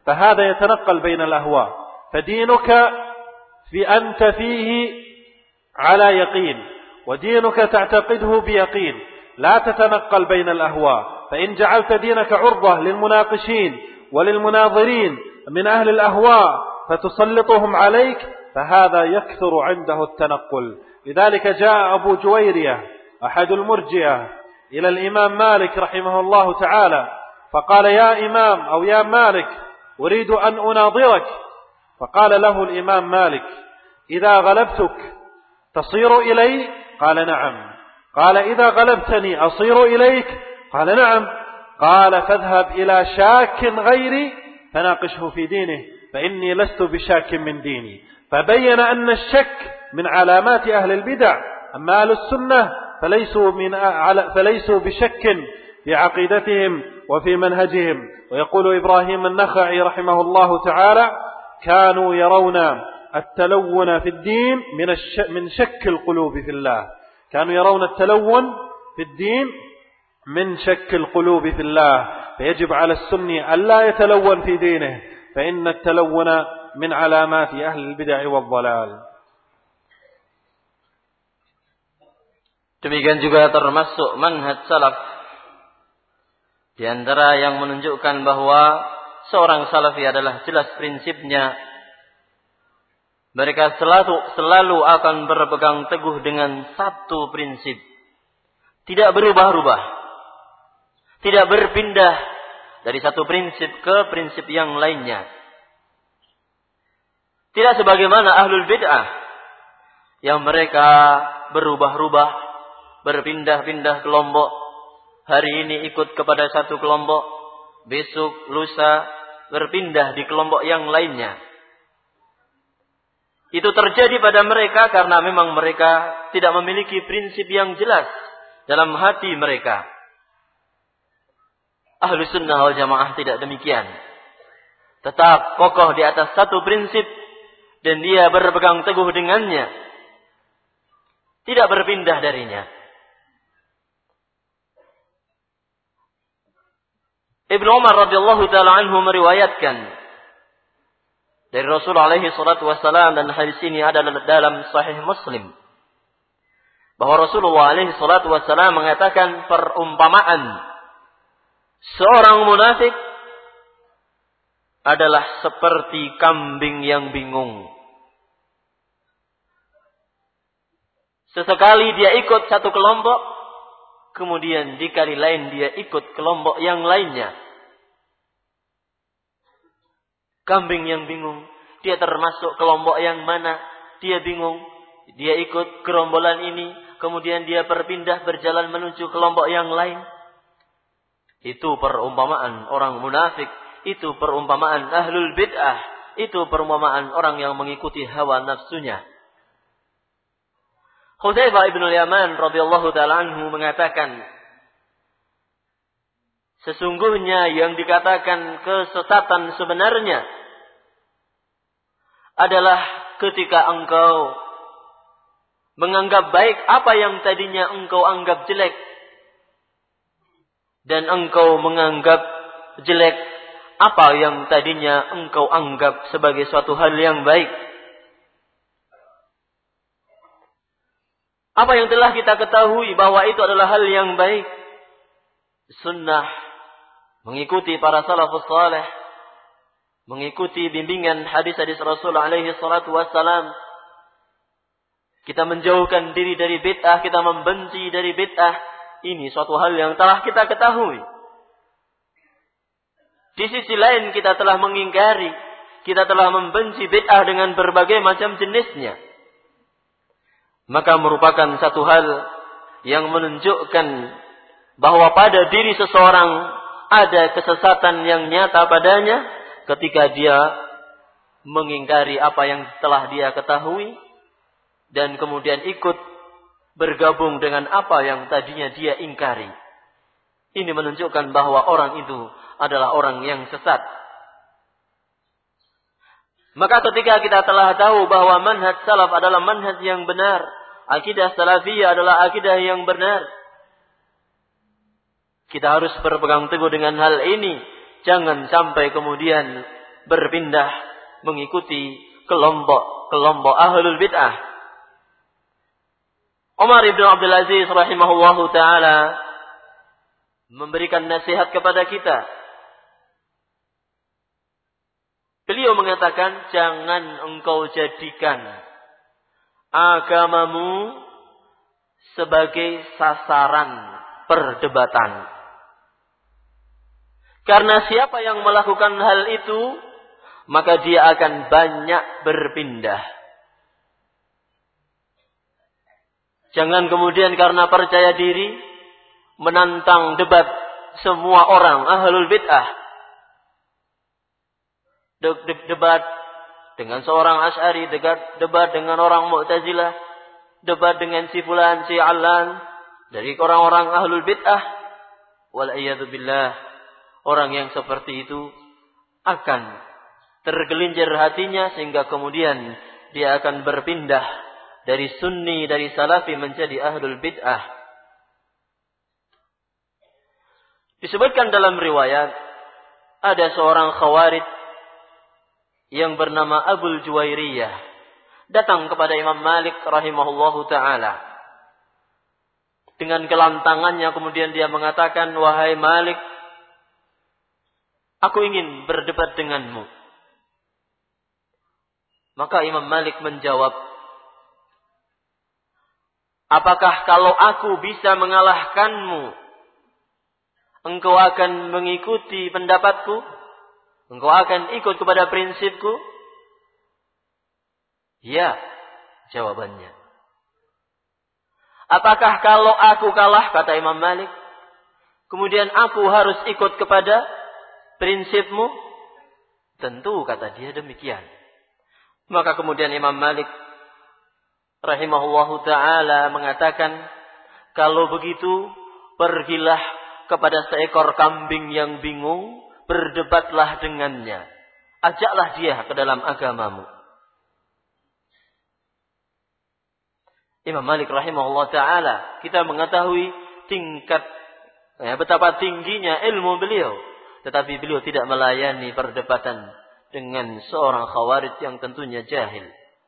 فهذا يتنقل بين الأهواء. فدينك في أنت فيه على يقين، ودينك تعتقده بيقين، لا تتنقل بين الأهواء. فإن جعلت دينك عرضة للمناقشين وللمناظرين من أهل الأهواء فتسلطهم عليك، فهذا يكثر عنده التنقل. لذلك جاء أبو جويرية أحد المرجئة إلى الإمام مالك رحمه الله تعالى فقال: يا إمام أو يا مالك، أريد أن أناظرك. فقال له الإمام مالك: إذا غلبتك تصير إلي؟ قال: نعم. قال: إذا غلبتني أصير إليك؟ قال: نعم. قال: فاذهب إلى شاك غيري فناقشه في دينه، فإني لست بشاك من ديني. فبين أن الشك من علامات أهل البدع، أما أهل السنة فليسوا, من فليسوا بشك في عقيدتهم وفي منهجهم. ويقول إبراهيم النخعي رحمه الله تعالى: كانوا يرون التلون في الدين من شك القلوب في الله. كانوا يرون التلون في الدين من شك القلوب في الله. فيجب على السني ألا يتلون في دينه، فإن التلون من علامات أهل البدع والضلال. Demikian juga termasuk manhaj salaf, di antara yang menunjukkan bahwa seorang salafi adalah jelas prinsipnya. Mereka selalu, selalu akan berpegang teguh dengan satu prinsip. Tidak berubah-ubah. Tidak berpindah dari satu prinsip ke prinsip yang lainnya. Tidak sebagaimana ahlul bid'ah yang mereka berubah-ubah, berpindah-pindah kelompok. Hari ini ikut kepada satu kelompok, besok, lusa berpindah di kelompok yang lainnya. Itu terjadi pada mereka karena memang mereka tidak memiliki prinsip yang jelas dalam hati mereka. Ahlus sunnah wal jamaah tidak demikian. Tetap kokoh di atas satu prinsip dan dia berpegang teguh dengannya. Tidak berpindah darinya. Ibnu Umar radhiyallahu taala anhu meriwayatkan dari Rasul alaihi salatu wassalam, dan hadis ini ada dalam Sahih Muslim, bahwa Rasulullah alaihi salatu wassalam mengatakan perumpamaan seorang munafik adalah seperti kambing yang bingung. Sesekali dia ikut satu kelompok, kemudian di kali lain dia ikut kelompok yang lainnya. Kambing yang bingung, dia termasuk kelompok yang mana, dia bingung. Dia ikut gerombolan ini, kemudian dia berpindah berjalan menuju kelompok yang lain. Itu perumpamaan orang munafik, itu perumpamaan ahlul bid'ah, itu perumpamaan orang yang mengikuti hawa nafsunya. Hudzaifah ibn al-Yaman radhiyallahu ta'ala anhu mengatakan, sesungguhnya yang dikatakan kesesatan sebenarnya adalah ketika engkau menganggap baik apa yang tadinya engkau anggap jelek, dan engkau menganggap jelek apa yang tadinya engkau anggap sebagai suatu hal yang baik. Apa yang telah kita ketahui bahwa itu adalah hal yang baik, sunnah, mengikuti para salafus saleh, mengikuti bimbingan hadis-hadis Rasul alaihi salatu wassalam. Kita menjauhkan diri dari bid'ah, kita membenci dari bid'ah. Ini suatu hal yang telah kita ketahui. Di sisi lain kita telah mengingkari, kita telah membenci bid'ah dengan berbagai macam jenisnya. Maka merupakan satu hal yang menunjukkan bahwa pada diri seseorang ada kesesatan yang nyata padanya ketika dia mengingkari apa yang telah dia ketahui dan kemudian ikut bergabung dengan apa yang tadinya dia ingkari. Ini menunjukkan bahwa orang itu adalah orang yang sesat. Maka ketika kita telah tahu bahwa manhaj salaf adalah manhaj yang benar, akidah salafiyah adalah akidah yang benar, kita harus berpegang teguh dengan hal ini. Jangan sampai kemudian berpindah mengikuti kelompok-kelompok ahlul bid'ah. Umar ibn Abdul Aziz rahimahullahu ta'ala memberikan nasihat kepada kita. Beliau mengatakan, jangan engkau jadikan agamamu sebagai sasaran perdebatan. Karena siapa yang melakukan hal itu, maka dia akan banyak berpindah. Jangan kemudian karena percaya diri menantang debat semua orang ahlul bid'ah. De- de- debat dengan seorang Asy'ari, debat, debat dengan orang Mu'tazilah, debat dengan si fulan, si alan, dari orang-orang ahlul bid'ah. Wal-iyadu billah, orang yang seperti itu akan tergelincir hatinya sehingga kemudian dia akan berpindah dari sunni, dari salafi menjadi ahlul bid'ah. Disebutkan dalam riwayat, ada seorang khawarij yang bernama Abul Juwairiyah datang kepada Imam Malik rahimahullahu ta'ala. Dengan kelantangannya kemudian dia mengatakan, wahai Malik, aku ingin berdebat denganmu. Maka Imam Malik menjawab, apakah kalau aku bisa mengalahkanmu, engkau akan mengikuti pendapatku? Engkau akan ikut kepada prinsipku? Ya, jawabannya. Apakah kalau aku kalah, kata Imam Malik, kemudian aku harus ikut kepada prinsipmu? Tentu, kata dia, demikian. Maka kemudian Imam Malik rahimahullahu ta'ala mengatakan, kalau begitu, pergilah kepada seekor kambing yang bingung, berdebatlah dengannya. Ajaklah dia ke dalam agamamu. Imam Malik rahimahullah ta'ala, kita mengetahui tingkat, ya, betapa tingginya ilmu beliau. Tetapi beliau tidak melayani perdebatan dengan seorang khawarij yang tentunya jahil.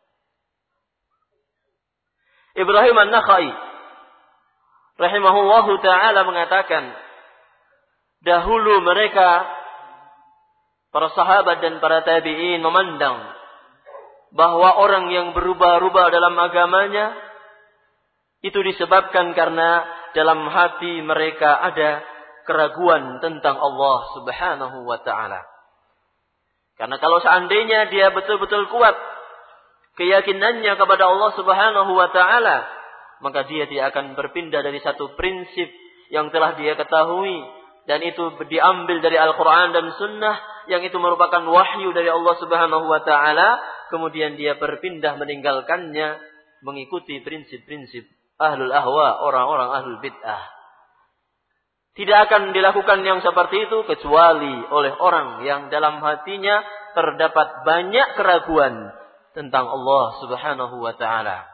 Ibrahim An-Nakhai rahimahullah ta'ala mengatakan, dahulu mereka, para sahabat dan para tabi'in memandang bahwa orang yang berubah-ubah dalam agamanya itu disebabkan karena dalam hati mereka ada keraguan tentang Allah Subhanahu wa ta'ala. Karena kalau seandainya dia betul-betul kuat keyakinannya kepada Allah Subhanahu wa ta'ala, maka dia tidak akan berpindah dari satu prinsip yang telah dia ketahui, dan itu diambil dari Al-Quran dan Sunnah, yang itu merupakan wahyu dari Allah Subhanahu wa ta'ala, kemudian dia berpindah meninggalkannya, mengikuti prinsip-prinsip ahlul ahwa, orang-orang ahlul bid'ah. Tidak akan dilakukan yang seperti itu kecuali oleh orang yang dalam hatinya terdapat banyak keraguan tentang Allah Subhanahu wa ta'ala.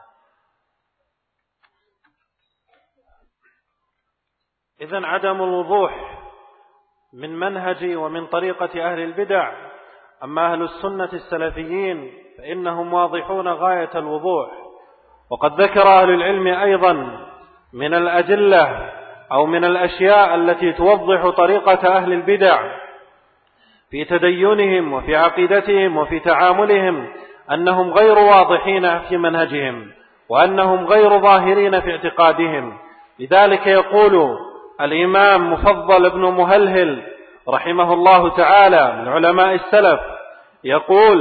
إذن عدم الوضوح من منهج ومن طريقة أهل البدع. أما أهل السنة السلفيين فإنهم واضحون غاية الوضوح. وقد ذكر أهل العلم أيضا من الأدلة أو من الأشياء التي توضح طريقة أهل البدع في تدينهم وفي عقيدتهم وفي تعاملهم أنهم غير واضحين في منهجهم وأنهم غير ظاهرين في اعتقادهم. لذلك يقول الإمام مفضل بن مهلهل رحمه الله تعالى من علماء السلف، يقول: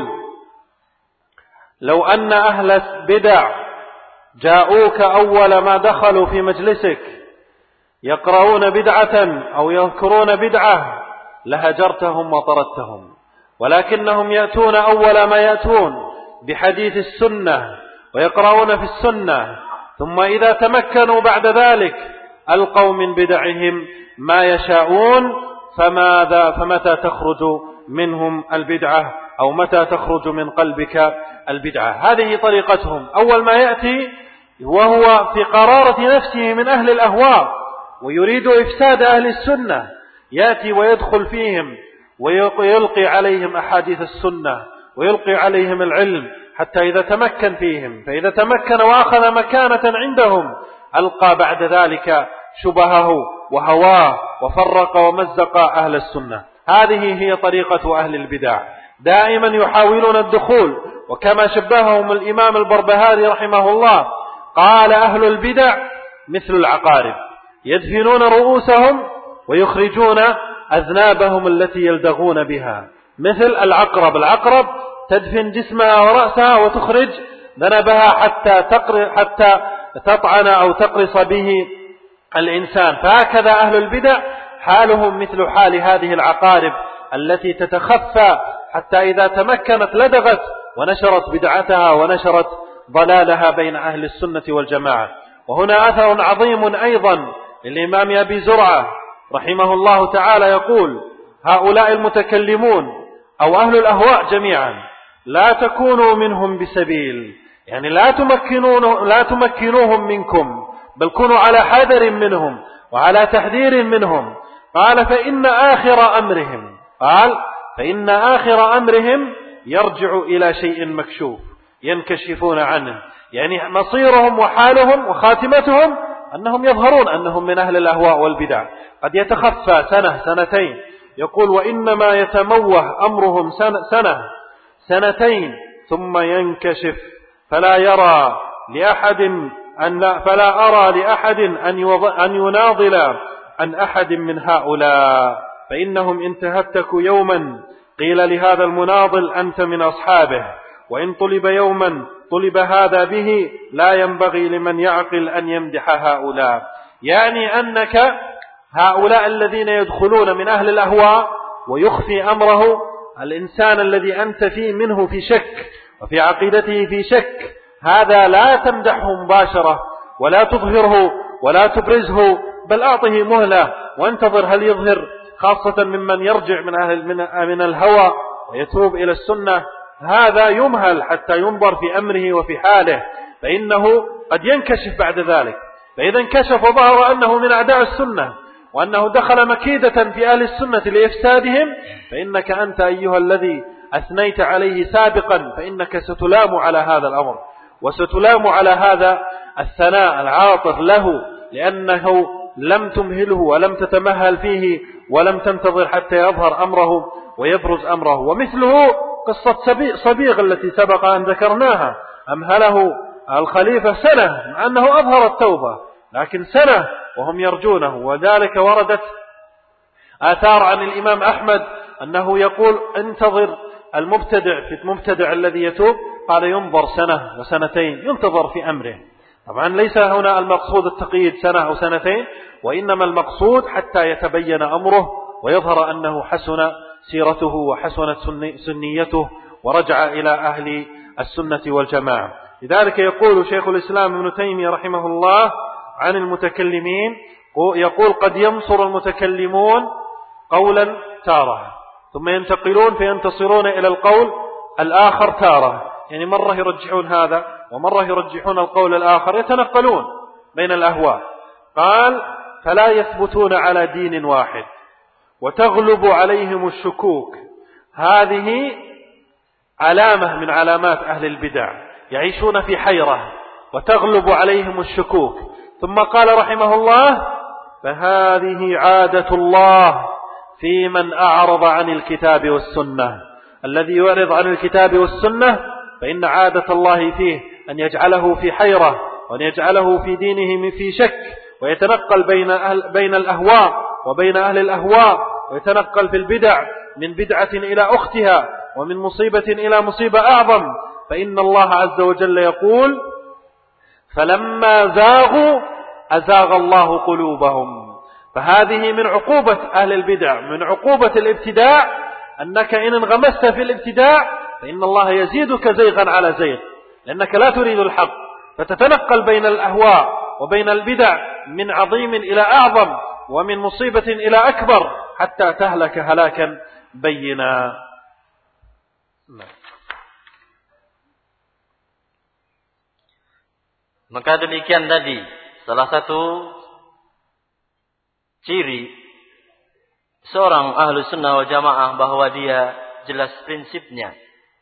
لو أن أهل البدع جاءوك أول ما دخلوا في مجلسك يقرؤون بدعة أو يذكرون بدعة لهجرتهم وطردتهم، ولكنهم يأتون أول ما يأتون بحديث السنة ويقرؤون في السنة، ثم إذا تمكنوا بعد ذلك ألقوا من بدعهم ما يشاءون. فماذا فمتى تخرج منهم البدعة أو متى تخرج من قلبك البدعة؟ هذه طريقتهم. أول ما يأتي وهو في قرارة نفسه من أهل الأهواء ويريد إفساد أهل السنة، يأتي ويدخل فيهم ويلقي عليهم أحاديث السنة ويلقي عليهم العلم حتى إذا تمكن فيهم، فإذا تمكن وأخذ مكانة عندهم ألقى بعد ذلك شبهه وهواه وفرق ومزق أهل السنة. هذه هي طريقة أهل البدع، دائما يحاولون الدخول، وكما شبههم الإمام البربهاري رحمه الله قال أهل البدع مثل العقارب يدفنون رؤوسهم ويخرجون أذنابهم التي يلدغون بها، مثل العقرب، العقرب تدفن جسمها ورأسها وتخرج ذنبها حتى تقر حتى تطعن أو تقرص به الإنسان. فهكذا أهل البدع حالهم مثل حال هذه العقارب التي تتخفى حتى إذا تمكنت لدغت ونشرت بدعتها ونشرت ضلالها بين أهل السنة والجماعة. وهنا أثر عظيم أيضا للإمام أبي زرعة رحمه الله تعالى يقول: هؤلاء المتكلمون أو أهل الأهواء جميعا لا تكونوا منهم بسبيل، يعني لا تمكنون لا تمكنوهم منكم، بل كونوا على حذر منهم وعلى تحذير منهم. قال: فإن آخر أمرهم قال فإن آخر أمرهم يرجع إلى شيء مكشوف ينكشفون عنه، يعني مصيرهم وحالهم وخاتمتهم أنهم يظهرون أنهم من أهل الأهواء والبدع. قد يتخفى سنة سنتين، يقول: وإنما يتموه أمرهم سنة, سنة سنتين ثم ينكشف، فلا يرى لأحد أن لا فلا أرى لأحد أن يناضل عن أحد من هؤلاء، فإنهم إن تهتكوا يوما قيل لهذا المناضل أنت من أصحابه، وإن طلب يوما طلب هذا به، لا ينبغي لمن يعقل أن يمدح هؤلاء. يعني أنك هؤلاء الذين يدخلون من أهل الأهواء ويخفي أمره الإنسان الذي أنت فيه منه في شك وفي عقيدته في شك، هذا لا تمدحه مباشرة ولا تظهره ولا تبرزه، بل أعطه مهلة وانتظر هل يظهر، خاصة ممن يرجع من أهل من الهوى ويتوب إلى السنة. هذا يمهل حتى ينظر في أمره وفي حاله، فإنه قد ينكشف بعد ذلك. فإذا انكشف وظهر أنه من أعداء السنة وأنه دخل مكيدة في أهل السنة لإفسادهم، فإنك أنت أيها الذي أثنيت عليه سابقا فإنك ستلام على هذا الأمر، وستلام على هذا الثناء العاطر له، لأنه لم تمهله ولم تتمهل فيه ولم تنتظر حتى يظهر أمره ويبرز أمره. ومثله قصة صبيغ التي سبق أن ذكرناها، أمهله الخليفة سنة مع أنه أظهر التوبة، لكن سنة وهم يرجونه. وذلك وردت آثار عن الإمام أحمد أنه يقول: انتظر المبتدع في المبتدع الذي يتوب، قال: ينظر سنة وسنتين، ينتظر في أمره. طبعا ليس هنا المقصود التقييد سنة أو سنتين، وإنما المقصود حتى يتبين أمره ويظهر أنه حسن سيرته وحسنت سنيته ورجع إلى أهل السنة والجماعة. لذلك يقول شيخ الإسلام ابن تيمية رحمه الله عن المتكلمين، يقول: قد ينصر المتكلمون قولا تارة ثم ينتقلون فينتصرون إلى القول الآخر تارة، يعني مرة يرجحون هذا ومرة يرجحون القول الآخر، يتنقلون بين الأهواء. قال: فلا يثبتون على دين واحد وتغلب عليهم الشكوك. هذه علامة من علامات أهل البدع، يعيشون في حيرة وتغلب عليهم الشكوك. ثم قال رحمه الله: فهذه عادة الله في من أعرض عن الكتاب والسنة. الذي يعرض عن الكتاب والسنة فإن عادة الله فيه أن يجعله في حيرة وأن يجعله في دينه في شك، ويتنقل بين, أهل بين الأهواء وبين أهل الأهواء، ويتنقل في البدع من بدعة إلى أختها ومن مصيبة إلى مصيبة أعظم. فإن الله عز وجل يقول: فلما زاغوا أزاغ الله قلوبهم. فهذه من عقوبة أهل البدع، من عقوبة الابتداع، أنك إن انغمست في الابتداع فإن الله يزيدك زيغا على زيغ، لأنك لا تريد الحق، فتتنقل بين الأهواء وبين البدع من عظيم إلى أعظم ومن مصيبة إلى أكبر حتى تهلك هلاكا بينا. Maka demikian tadi salah satu ciri seorang ahlu sunnah wal jamaah bahwa dia jelas prinsipnya.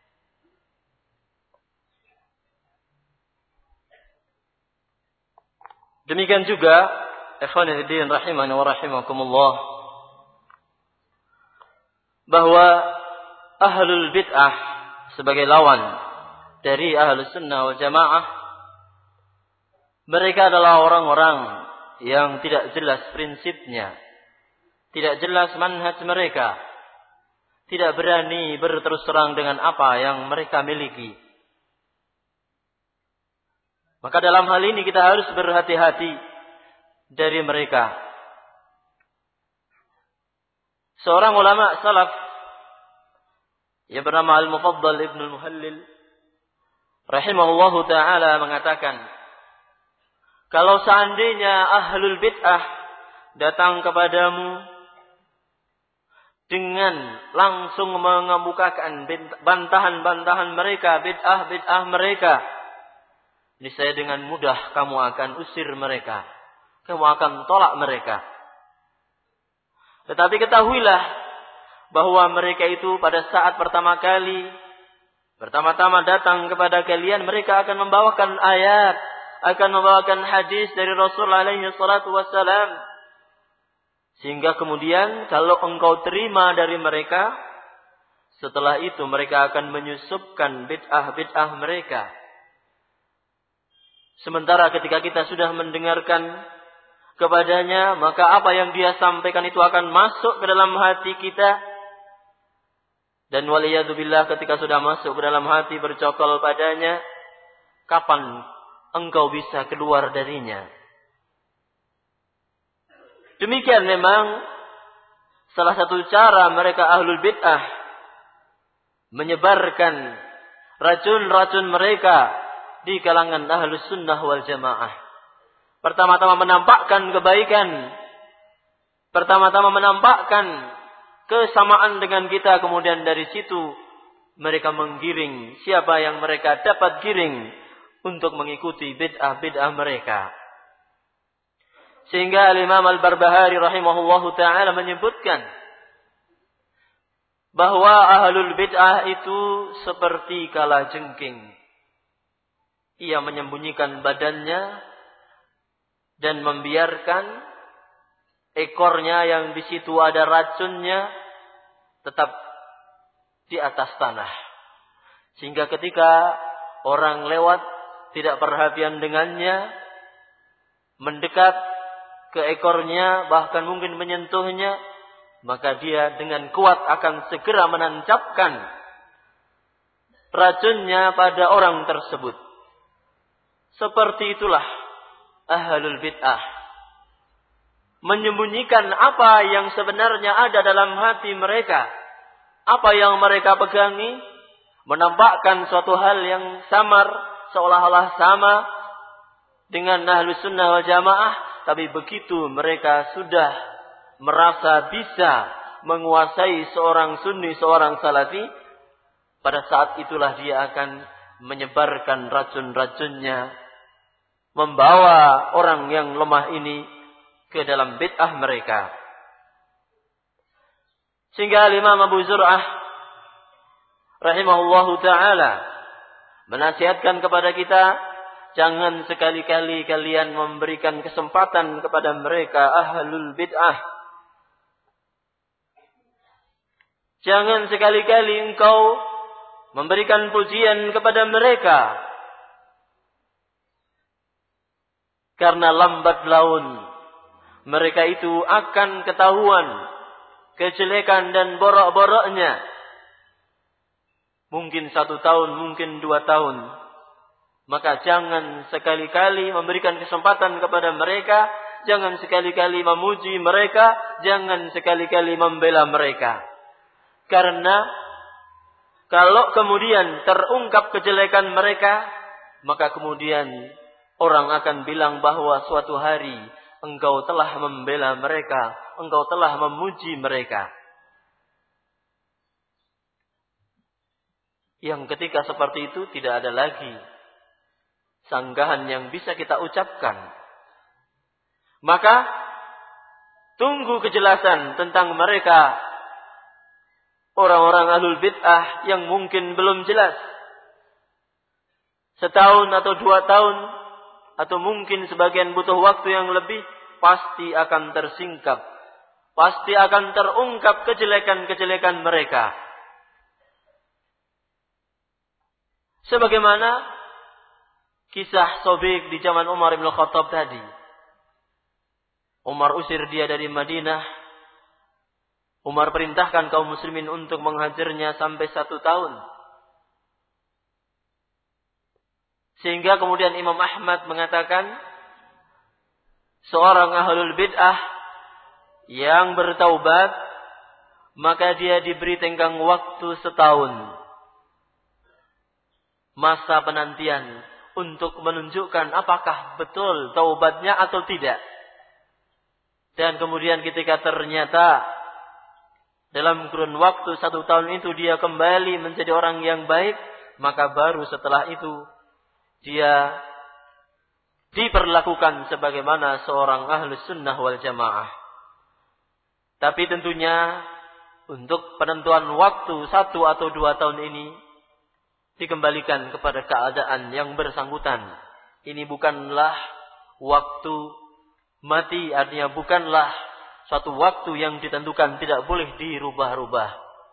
Demikian juga ikhwani fiddin rahimani wa rahimakumullah, bahwa ahlul bid'ah sebagai lawan dari ahlus sunnah wal jamaah, mereka adalah orang-orang yang tidak jelas prinsipnya, tidak jelas manhaj mereka, tidak berani berterus terang dengan apa yang mereka miliki. Maka dalam hal ini kita harus berhati-hati dari mereka. Seorang ulama salaf yang bernama Al-Mufaddal Ibn Al-Muhallil rahimahullahu ta'ala mengatakan, kalau seandainya ahlul bid'ah datang kepadamu dengan langsung mengemukakan bantahan-bantahan mereka, bid'ah-bid'ah mereka, niscaya dengan mudah kamu akan usir mereka, kamu akan tolak mereka. Tetapi ketahuilah bahwa mereka itu pada saat pertama kali, pertama-tama datang kepada kalian, mereka akan membawakan ayat, akan membawakan hadis dari Rasul alaihi salatu wassalam. Sehingga kemudian kalau engkau terima dari mereka, setelah itu mereka akan menyusupkan bid'ah-bid'ah mereka. Sementara ketika kita sudah mendengarkan kepadanya, maka apa yang dia sampaikan itu akan masuk ke dalam hati kita. Dan waliyadzubillah, ketika sudah masuk ke dalam hati bercokol padanya, kapan engkau bisa keluar darinya? Demikian memang salah satu cara mereka ahlul bid'ah menyebarkan racun-racun mereka di kalangan ahlus sunnah wal jamaah. Pertama-tama menampakkan kebaikan, pertama-tama menampakkan kesamaan dengan kita, kemudian dari situ mereka menggiring siapa yang mereka dapat giring untuk mengikuti bid'ah-bid'ah mereka. Sehingga Al-Imam Al-Barbahari rahimahullahu ta'ala menyebutkan bahwa ahlul bid'ah itu seperti kalajengking. Ia menyembunyikan badannya dan membiarkan ekornya yang di situ ada racunnya tetap di atas tanah. Sehingga ketika orang lewat tidak perhatian dengannya, mendekat ke ekornya, bahkan mungkin menyentuhnya, maka dia dengan kuat akan segera menancapkan racunnya pada orang tersebut. Seperti itulah ahlul bid'ah, menyembunyikan apa yang sebenarnya ada dalam hati mereka, apa yang mereka pegangi, menampakkan suatu hal yang samar, seolah-olah sama dengan ahlus sunnah wal jamaah. Tapi begitu mereka sudah merasa bisa menguasai seorang sunni, seorang salafi, pada saat itulah dia akan menyebarkan racun-racunnya, membawa orang yang lemah ini ke dalam bid'ah mereka. Sehingga Imam Abu Zur'ah rahimahullahu ta'ala menasihatkan kepada kita, jangan sekali-kali kalian memberikan kesempatan kepada mereka ahlul bid'ah. Jangan sekali-kali engkau memberikan pujian kepada mereka. Karena lambat laun mereka itu akan ketahuan kejelekan dan borok-boroknya. Mungkin satu tahun, mungkin dua tahun. Maka jangan sekali-kali memberikan kesempatan kepada mereka. Jangan sekali-kali memuji mereka. Jangan sekali-kali membela mereka. Karena kalau kemudian terungkap kejelekan mereka, maka kemudian orang akan bilang bahwa suatu hari engkau telah membela mereka, engkau telah memuji mereka. Yang ketika seperti itu tidak ada lagi sanggahan yang bisa kita ucapkan. Maka Tunggu kejelasan tentang mereka, orang-orang ahlul bid'ah yang mungkin belum jelas. Setahun atau dua tahun, atau mungkin sebagian butuh waktu yang lebih, pasti akan tersingkap. Pasti akan terungkap kejelekan-kejelekan mereka. Sebagaimana kisah Sobiq di zaman Umar bin Khattab tadi. Umar usir dia dari Madinah. Umar perintahkan kaum muslimin untuk menghajarnya sampai satu tahun. Sehingga kemudian Imam Ahmad mengatakan, seorang ahlul bid'ah yang bertaubat, maka dia diberi tenggang waktu setahun. Masa penantian untuk menunjukkan apakah betul taubatnya atau tidak. Dan kemudian ketika ternyata dalam kurun waktu satu tahun itu dia kembali menjadi orang yang baik, maka baru setelah itu dia diperlakukan sebagaimana seorang ahlus sunnah wal jamaah. Tapi tentunya untuk penentuan waktu satu atau dua tahun ini dikembalikan kepada keadaan yang bersangkutan. Ini bukanlah waktu mati, artinya bukanlah suatu waktu yang ditentukan, tidak boleh dirubah-rubah.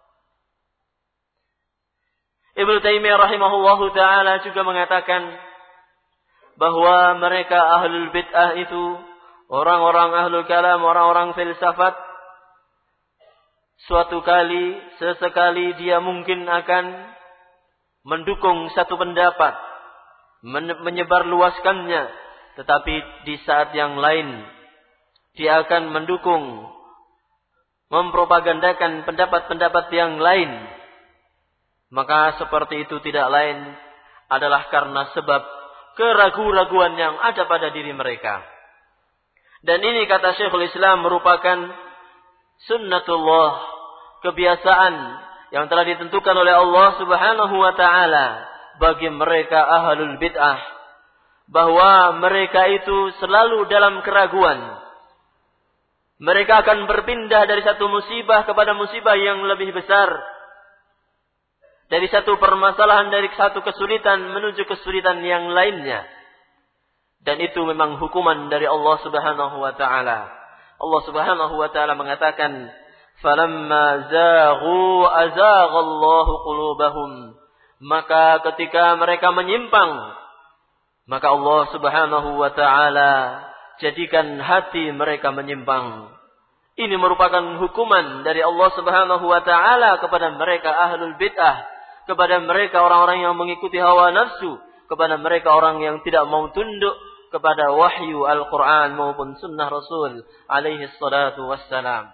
Ibnu Taimiyah rahimahullahu ta'ala juga mengatakan bahwa mereka ahlul bid'ah itu, orang-orang ahlul kalam, orang-orang filsafat, suatu kali, sesekali dia mungkin akan mendukung satu pendapat, menyebarluaskannya. Tetapi di saat yang lain, dia akan mendukung, mempropagandakan pendapat-pendapat yang lain. Maka seperti itu tidak lain adalah karena sebab keraguan-raguan yang ada pada diri mereka. Dan ini kata Syekhul Islam merupakan sunnatullah, kebiasaan yang telah ditentukan oleh Allah Subhanahu wa ta'ala bagi mereka ahlul bid'ah. Bahwa mereka itu selalu dalam keraguan. Mereka akan berpindah dari satu musibah kepada musibah yang lebih besar. Dari satu permasalahan, dari satu kesulitan menuju kesulitan yang lainnya. Dan itu memang hukuman dari Allah Subhanahu wa ta'ala. Allah Subhanahu wa ta'ala mengatakan, "Falamma zaghu azaghallahu qulubahum." Maka ketika mereka menyimpang, maka Allah Subhanahu wa ta'ala jadikan hati mereka menyimpang. Ini merupakan hukuman dari Allah Subhanahu wa ta'ala kepada mereka ahlul bid'ah, kepada mereka orang-orang yang mengikuti hawa nafsu, kepada mereka orang yang tidak mau tunduk kepada wahyu Al-Quran maupun sunnah Rasul alaihi salatu wassalam.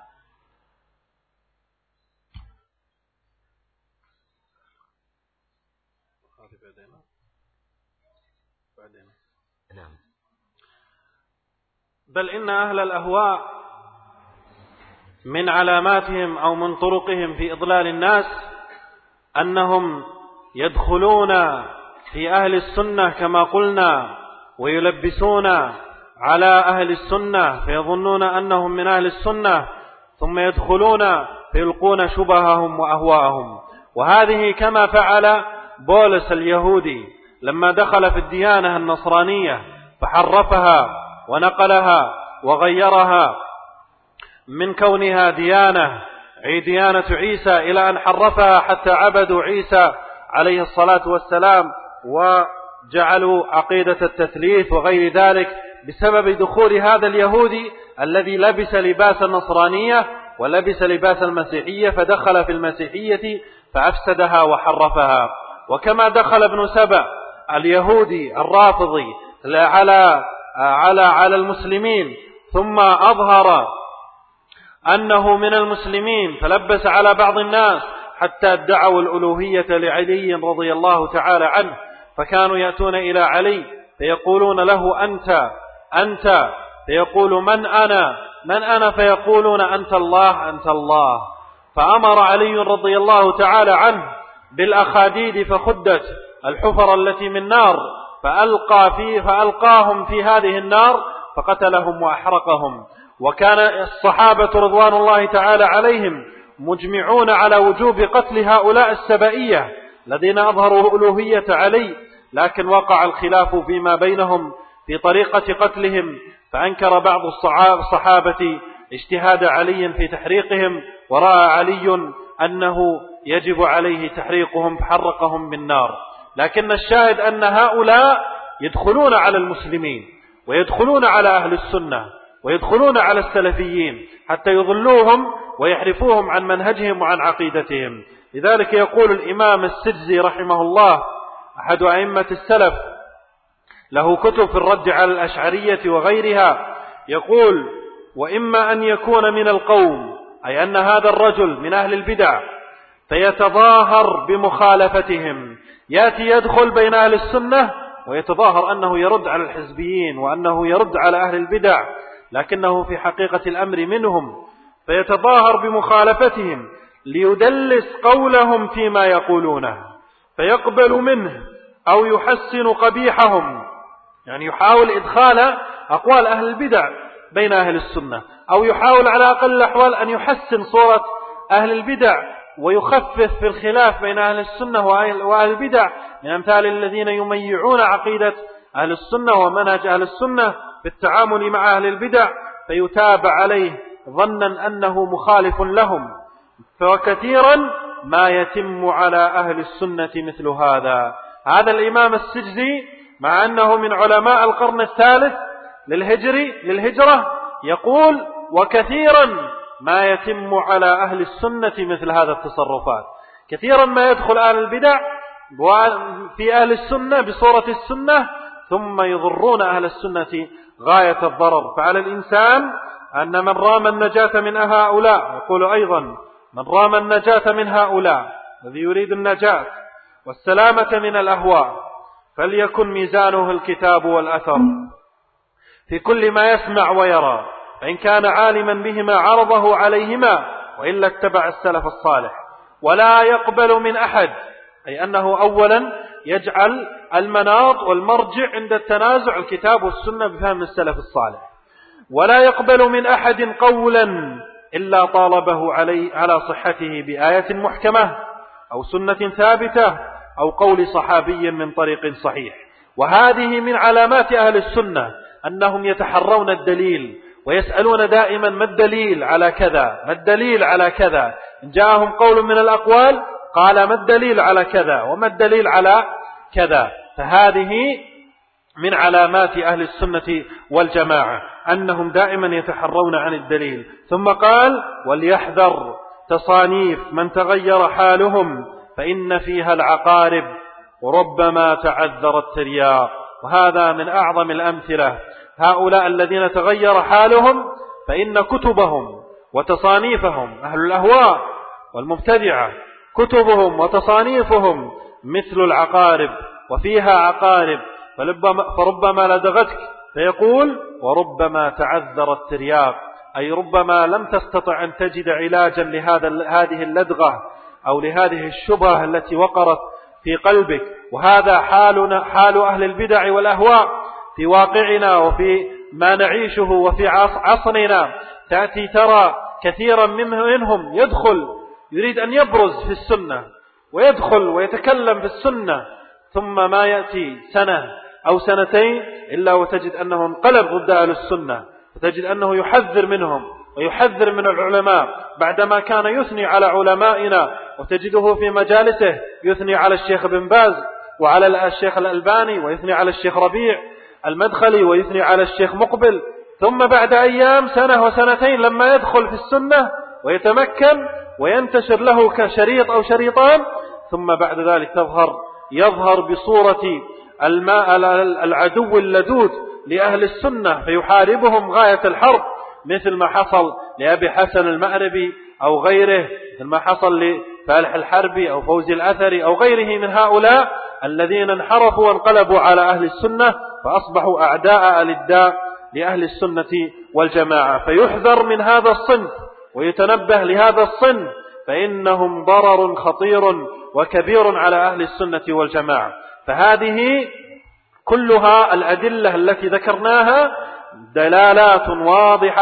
بل إن أهل الأهواء من علاماتهم أو من طرقهم في إضلال الناس أنهم يدخلون في أهل السنة كما قلنا ويلبسون على أهل السنة فيظنون أنهم من أهل السنة ثم يدخلون فيلقون شبههم وأهواءهم. وهذه كما فعل بولس اليهودي لما دخل في الديانة النصرانية فحرفها ونقلها وغيرها من كونها ديانة ديانة عيسى إلى أن حرفها حتى عبدوا عيسى عليه الصلاة والسلام وجعلوا عقيدة التثليث وغير ذلك بسبب دخول هذا اليهودي الذي لبس لباس النصرانية ولبس لباس المسيحية فدخل في المسيحية فأفسدها وحرفها. وكما دخل ابن سبأ اليهودي الرافضي على على على المسلمين ثم أظهر أنه من المسلمين فلبس على بعض الناس حتى ادعوا الألوهية لعلي رضي الله تعالى عنه، فكانوا يأتون إلى علي فيقولون له أنت أنت فيقول من أنا من أنا فيقولون أنت الله أنت الله. فأمر علي رضي الله تعالى عنه بالأخاديد فخدت الحفر التي من نار فألقى فيه فألقاهم في هذه النار فقتلهم وأحرقهم. وكان الصحابة رضوان الله تعالى عليهم مجمعون على وجوب قتل هؤلاء السبائية الذين أظهروا ألوهية علي، لكن وقع الخلاف فيما بينهم في طريقة قتلهم، فأنكر بعض الصحابة اجتهاد علي في تحريقهم، ورأى علي أنه يجب عليه تحريقهم فحرقهم بالنار. لكن الشاهد أن هؤلاء يدخلون على المسلمين ويدخلون على أهل السنة ويدخلون على السلفيين حتى يضلوهم ويحرفوهم عن منهجهم وعن عقيدتهم. لذلك يقول الإمام السجزي رحمه الله أحد أئمة السلف، له كتب في الرد على الأشعرية وغيرها، يقول: وإما أن يكون من القوم، أي أن هذا الرجل من أهل البدع فيتظاهر بمخالفتهم، يأتي يدخل بين أهل السنة ويتظاهر أنه يرد على الحزبيين وأنه يرد على أهل البدع، لكنه في حقيقة الأمر منهم، فيتظاهر بمخالفتهم ليدلس قولهم فيما يقولونه، فيقبل منه أو يحسن قبيحهم، يعني يحاول إدخال أقوال أهل البدع بين أهل السنة، أو يحاول على أقل الأحوال أن يحسن صورة أهل البدع ويخفف في الخلاف بين أهل السنة وأهل البدع، من أمثال الذين يميعون عقيدة أهل السنة ومنهج أهل السنة في التعامل مع أهل البدع، فيتابع عليه ظنا أنه مخالف لهم. فكثيرا ما يتم على أهل السنة مثل هذا. هذا الإمام السجزي مع أنه من علماء القرن الثالث للهجري للهجرة يقول: وكثيرا ما يتم على أهل السنة مثل هذا التصرفات. كثيرا ما يدخل أهل البدع في أهل السنة بصورة السنة ثم يضرون أهل السنة غاية الضرر. فعلى الإنسان أن من رام النجاة من هؤلاء، يقول أيضا: من رام النجاة من هؤلاء الذي يريد النجاة والسلامة من الأهواء فليكن ميزانه الكتاب والأثر في كل ما يسمع ويرى، فإن كان عالما بهما عرضه عليهما، وإلا اتبع السلف الصالح. ولا يقبل من أحد، أي أنه أولا يجعل المناط والمرجع عند التنازع الكتاب والسنة بفهم السلف الصالح. ولا يقبل من أحد قولا إلا طالبه علي على صحته بآية محكمة أو سنة ثابتة أو قول صحابي من طريق صحيح. وهذه من علامات أهل السنة أنهم يتحرون الدليل ويسألون دائما: ما الدليل على كذا؟ ما الدليل على كذا؟ إن جاءهم قول من الأقوال قال: ما الدليل على كذا؟ وما الدليل على كذا؟ فهذه من علامات أهل السنة والجماعة أنهم دائما يتحرون عن الدليل. ثم قال: وليحذر تصانيف من تغير حالهم فإن فيها العقارب وربما تعذر الترياق. وهذا من أعظم الأمثلة. هؤلاء الذين تغير حالهم فإن كتبهم وتصانيفهم، أهل الأهواء والمبتدعة، كتبهم وتصانيفهم مثل العقارب وفيها عقارب، فربما لدغتك فيقول: وربما تعذر الترياق، أي ربما لم تستطع أن تجد علاجا لهذا هذه اللدغة أو لهذه الشبهة التي وقرت في قلبك. وهذا حالنا، حال أهل البدع والأهواء في واقعنا وفي ما نعيشه وفي عصرنا. تأتي ترى كثيرا منهم يدخل يريد أن يبرز في السنة ويدخل ويتكلم في السنة، ثم ما يأتي سنة أو سنتين إلا وتجد أنه انقلب ضد أهل السنة، وتجد أنه يحذر منهم ويحذر من العلماء بعدما كان يثني على علمائنا، وتجده في مجالسه يثني على الشيخ بن باز وعلى الشيخ الألباني، ويثني على الشيخ ربيع المدخلي، ويثني على الشيخ مقبل. ثم بعد أيام، سنة وسنتين، لما يدخل في السنة ويتمكن وينتشر له كشريط أو شريطان، ثم بعد ذلك تظهر يظهر بصورة الماء العدو اللدود لأهل السنة فيحاربهم غاية الحرب، مثل ما حصل لأبي حسن المأربي أو غيره، مثل ما حصل لفالح الحربي أو فوزي الأثري أو غيره من هؤلاء الذين انحرفوا وانقلبوا على أهل السنة فأصبحوا أعداء الإداء لأهل السنة والجماعة. فيحذر من هذا الصنف ويتنبه لهذا الصنف، فإنهم ضرر خطير وكبير على أهل السنة والجماعة. فهذه كلها الأدلة التي ذكرناها دلالات واضحة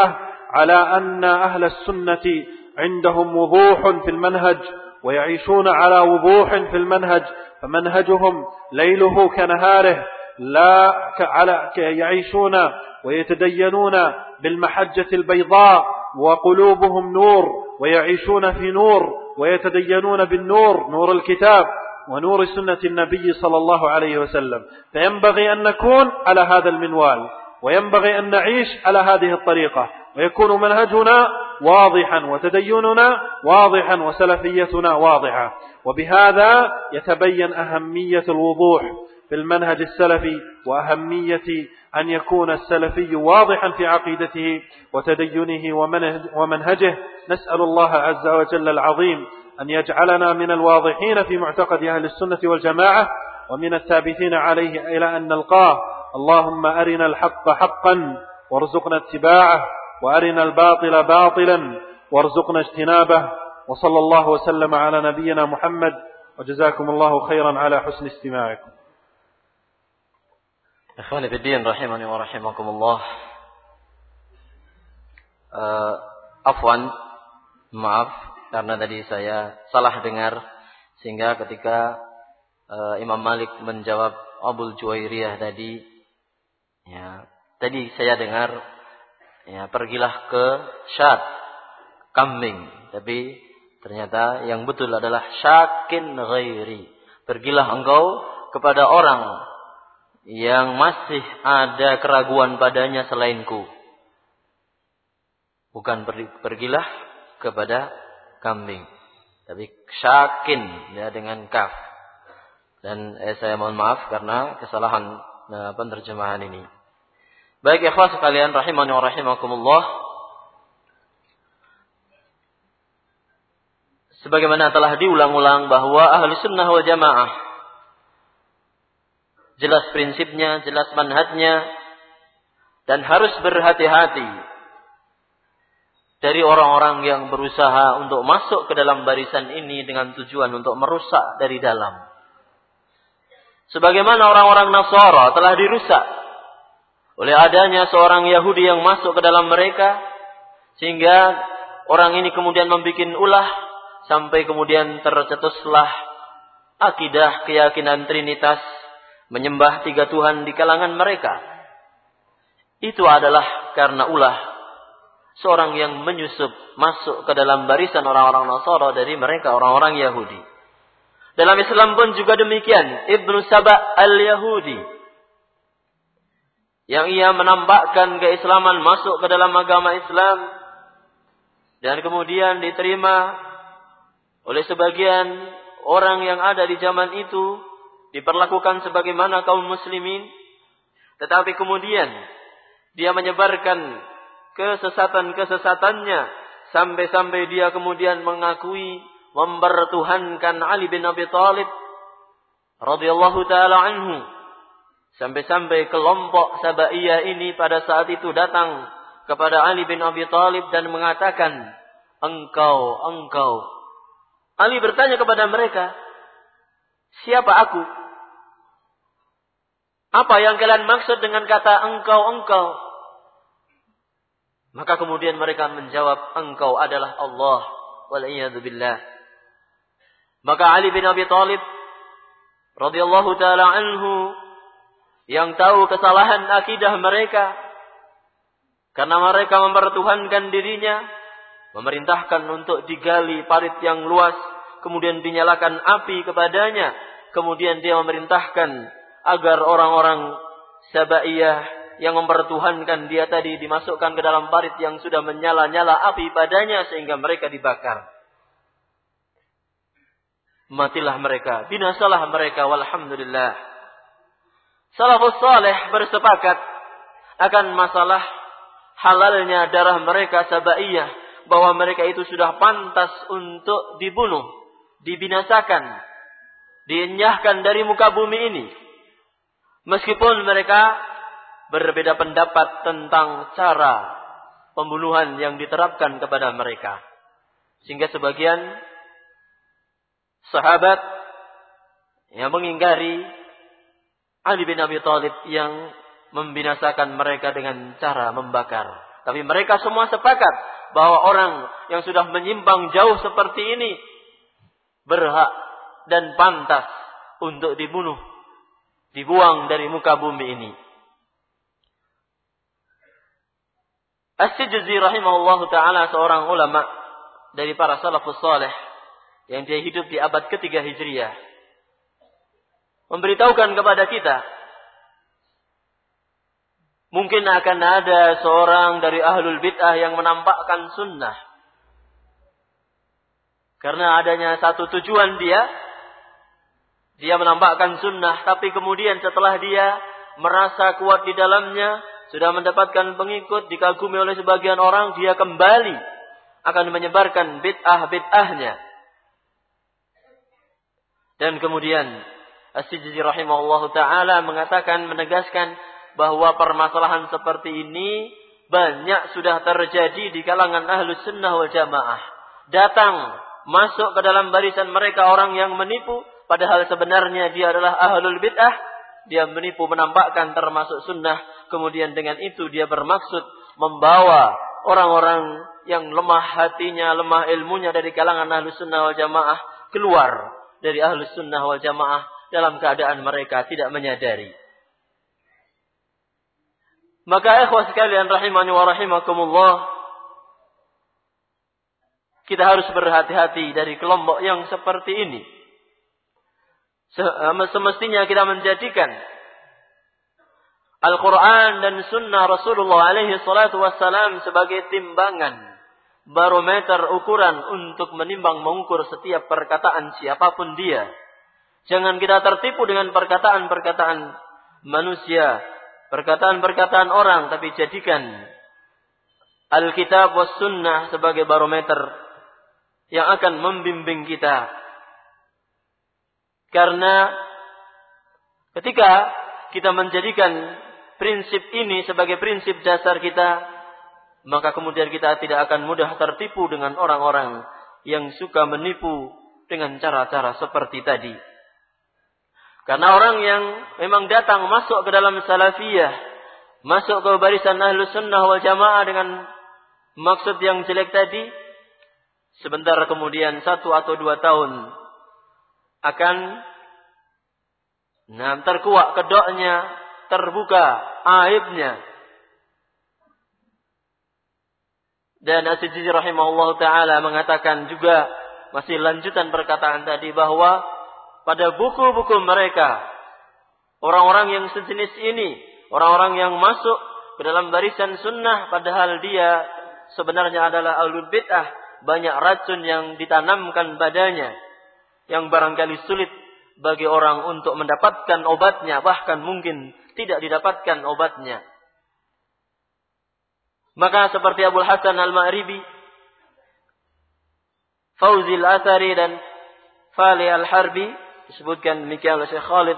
على أن أهل السنة عندهم وضوح في المنهج ويعيشون على وضوح في المنهج، فمنهجهم ليله كنهاره، لا على يعيشون ويتدينون بالمحجة البيضاء وقلوبهم نور، ويعيشون في نور ويتدينون بالنور، نور الكتاب ونور سنة النبي صلى الله عليه وسلم. فينبغي أن نكون على هذا المنوال، وينبغي أن نعيش على هذه الطريقة، ويكون منهجنا واضحا وتديننا واضحا وسلفيتنا واضحة. وبهذا يتبين أهمية الوضوح في المنهج السلفي، وأهمية أن يكون السلفي واضحا في عقيدته وتدينه ومنهجه. نسأل الله عز وجل العظيم أن يجعلنا من الواضحين في معتقد أهل السنة والجماعة، ومن الثابتين عليه إلى أن نلقاه. اللهم أرنا الحق حقا وارزقنا اتباعه، وأرنا الباطل باطلا وارزقنا اجتنابه. وصلى الله وسلم على نبينا محمد، وجزاكم الله خيرا على حسن استماعكم. Ikhwani fiddin rahimani wa rahimakumullah. Uh, afwan, maaf karena tadi saya salah dengar, sehingga ketika uh, Imam Malik menjawab Abul Juwairiyah tadi, ya, tadi saya dengar, ya, pergilah ke syat, kambing, tapi ternyata yang betul adalah syakin ghairi. Pergilah engkau kepada orang yang masih ada keraguan padanya selainku. Bukan pergilah kepada kambing, tapi syakin, ya, dengan kaf. Dan eh, saya mohon maaf karena kesalahan nah, penerjemahan ini. Baik ikhwah sekalian rahimani wa rahimakumullah. Sebagaimana telah diulang-ulang bahwa ahli sunnah wal jamaah jelas prinsipnya, jelas manhajnya, dan harus berhati-hati dari orang-orang yang berusaha untuk masuk ke dalam barisan ini dengan tujuan untuk merusak dari dalam. Sebagaimana orang-orang Nasara telah dirusak oleh adanya seorang Yahudi yang masuk ke dalam mereka, sehingga orang ini kemudian membuat ulah sampai kemudian tercetuslah akidah keyakinan Trinitas, menyembah tiga Tuhan di kalangan mereka. Itu adalah karena ulah seorang yang menyusup masuk ke dalam barisan orang-orang Nasara dari mereka orang-orang Yahudi. Dalam Islam pun juga demikian. Ibnu Saba al-Yahudi, yang ia menampakkan keislaman masuk ke dalam agama Islam, dan kemudian diterima oleh sebagian orang yang ada di zaman itu, diperlakukan sebagaimana kaum muslimin, tetapi kemudian dia menyebarkan kesesatan-kesesatannya sampai-sampai dia kemudian mengakui mempertuhankan Ali bin Abi Thalib radhiyallahu taala anhu. Sampai-sampai kelompok Sabaiyah ini pada saat itu datang kepada Ali bin Abi Thalib dan mengatakan, "Engkau, engkau." Ali bertanya kepada mereka, "Siapa aku? Apa yang kalian maksud dengan kata engkau, engkau?" Maka kemudian mereka menjawab, "Engkau adalah Allah." Wal'iyadu billah. Maka Ali bin Abi Thalib radhiyallahu taala anhu, yang tahu kesalahan akidah mereka, karena mereka mempertuhankan dirinya, memerintahkan untuk digali parit yang luas, kemudian dinyalakan api kepadanya, kemudian dia memerintahkan agar orang-orang Sabaiyah yang mempertuhankan dia tadi dimasukkan ke dalam parit yang sudah menyala-nyala api padanya sehingga mereka dibakar. Matilah mereka, binasalah mereka, walhamdulillah. Salafus saleh bersepakat akan masalah halalnya darah mereka Sabaiyah, bahwa mereka itu sudah pantas untuk dibunuh, dibinasakan, dienyahkan dari muka bumi ini. Meskipun mereka berbeda pendapat tentang cara pembunuhan yang diterapkan kepada mereka. Sehingga sebagian sahabat yang mengingkari Ali bin Abi Thalib yang membinasakan mereka dengan cara membakar. Tapi mereka semua sepakat bahwa orang yang sudah menyimpang jauh seperti ini berhak dan pantas untuk dibunuh, dibuang dari muka bumi ini. As-Sijzi rahimahullahu ta'ala seorang ulama dari para salafus salih yang dia hidup di abad ketiga Hijriah, memberitahukan kepada kita, mungkin akan ada seorang dari ahlul bid'ah yang menampakkan sunnah. Karena adanya satu tujuan dia, dia menampakkan sunnah, tapi kemudian setelah dia merasa kuat di dalamnya, sudah mendapatkan pengikut, dikagumi oleh sebagian orang, dia kembali akan menyebarkan bid'ah-bid'ahnya. Dan kemudian As-Sijzi rahimahullahu ta'ala mengatakan, menegaskan bahwa permasalahan seperti ini banyak sudah terjadi di kalangan ahlus sunnah wal jamaah. Datang, masuk ke dalam barisan mereka orang yang menipu, padahal sebenarnya dia adalah ahlul bid'ah. Dia menipu, menampakkan termasuk sunnah. Kemudian dengan itu dia bermaksud membawa orang-orang yang lemah hatinya, lemah ilmunya dari kalangan ahlus sunnah wal jamaah keluar dari ahlus sunnah wal jamaah dalam keadaan mereka tidak menyadari. Maka ikhwah sekalian rahimani wa rahimakumullah, kita harus berhati-hati dari kelompok yang seperti ini. Semestinya kita menjadikan Al-Quran dan Sunnah Rasulullah alaihi salatu wassalam sebagai timbangan, barometer ukuran untuk menimbang mengukur setiap perkataan siapapun dia. Jangan kita tertipu dengan perkataan-perkataan manusia, perkataan-perkataan orang, tapi jadikan Alkitab was Sunnah sebagai barometer yang akan membimbing kita. Karena ketika kita menjadikan prinsip ini sebagai prinsip dasar kita, maka kemudian kita tidak akan mudah tertipu dengan orang-orang yang suka menipu dengan cara-cara seperti tadi. Karena orang yang memang datang masuk ke dalam salafiyah, masuk ke barisan ahlus sunnah wal jamaah dengan maksud yang jelek tadi, sebentar kemudian satu atau dua tahun akan nah, terkuak kedoknya, terbuka aibnya. Dan As-Sijzi rahimahullah ta'ala mengatakan juga, masih lanjutan perkataan tadi, bahwa pada buku-buku mereka, orang-orang yang sejenis ini, orang-orang yang masuk ke dalam barisan sunnah, padahal dia sebenarnya adalah ahlul bid'ah, banyak racun yang ditanamkan padanya, yang barangkali sulit bagi orang untuk mendapatkan obatnya, bahkan mungkin tidak didapatkan obatnya. Maka seperti Abul Hasan Al-Ma'ribi, Fauzi Al-Athari dan Fali Al-Harbi, disebutkan demikian oleh Syekh Khalid,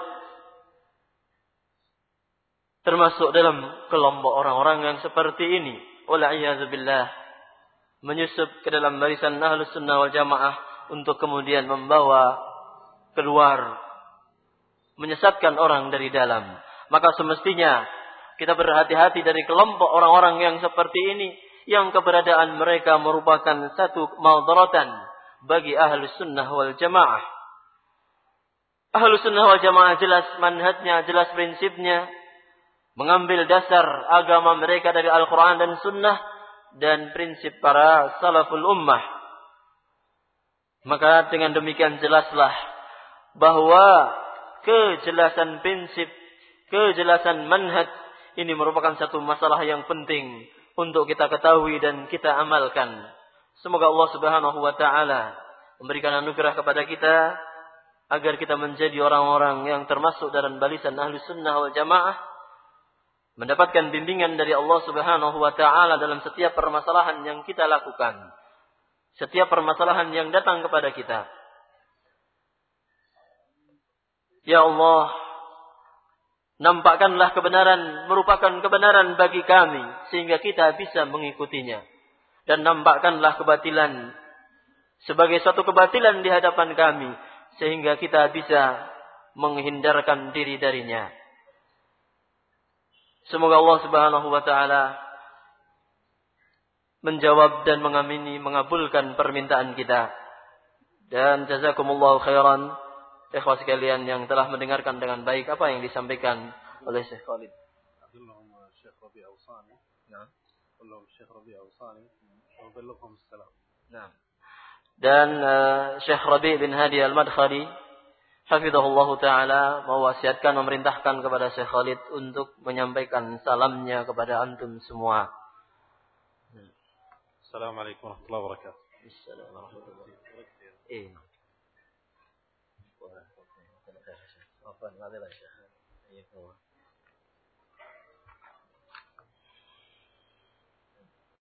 termasuk dalam kelompok orang-orang yang seperti ini, wal'iyadzubillah, menyusup ke dalam barisan ahlus sunnah wal jamaah untuk kemudian membawa keluar, menyesatkan orang dari dalam. Maka semestinya kita berhati-hati dari kelompok orang-orang yang seperti ini, yang keberadaan mereka merupakan satu maudaratan bagi ahlus sunnah wal jamaah. Ahlus sunnah wal jamaah jelas manhajnya, jelas prinsipnya, mengambil dasar agama mereka dari Al-Quran dan Sunnah dan prinsip para salaful ummah. Maka dengan demikian jelaslah bahwa kejelasan prinsip, kejelasan manhaj ini merupakan satu masalah yang penting untuk kita ketahui dan kita amalkan. Semoga Allah Subhanahu wa taala memberikan anugerah kepada kita agar kita menjadi orang-orang yang termasuk dalam barisan Ahlus Sunnah wal Jamaah, mendapatkan bimbingan dari Allah Subhanahu wa taala dalam setiap permasalahan yang kita lakukan, setiap permasalahan yang datang kepada kita. Ya Allah, nampakkanlah kebenaran merupakan kebenaran bagi kami sehingga kita bisa mengikutinya, dan nampakkanlah kebatilan sebagai suatu kebatilan di hadapan kami sehingga kita bisa menghindarkan diri darinya. Semoga Allah Subhanahu wa taala menjawab dan mengamini, mengabulkan permintaan kita. Dan jazakumullahu khairan ikhwah sekalian yang telah mendengarkan dengan baik apa yang disampaikan oleh Syekh Khalid. Dan uh, Syekh Rabi' bin Hadi Al-Madkhali hafizahullah ta'ala mewasiatkan, memerintahkan kepada Syekh Khalid untuk menyampaikan salamnya kepada antum semua. Assalamualaikum warahmatullahi wabarakatuh. Assalamualaikum warahmatullahi wabarakatuh. Eh. Wah, apa? Apa?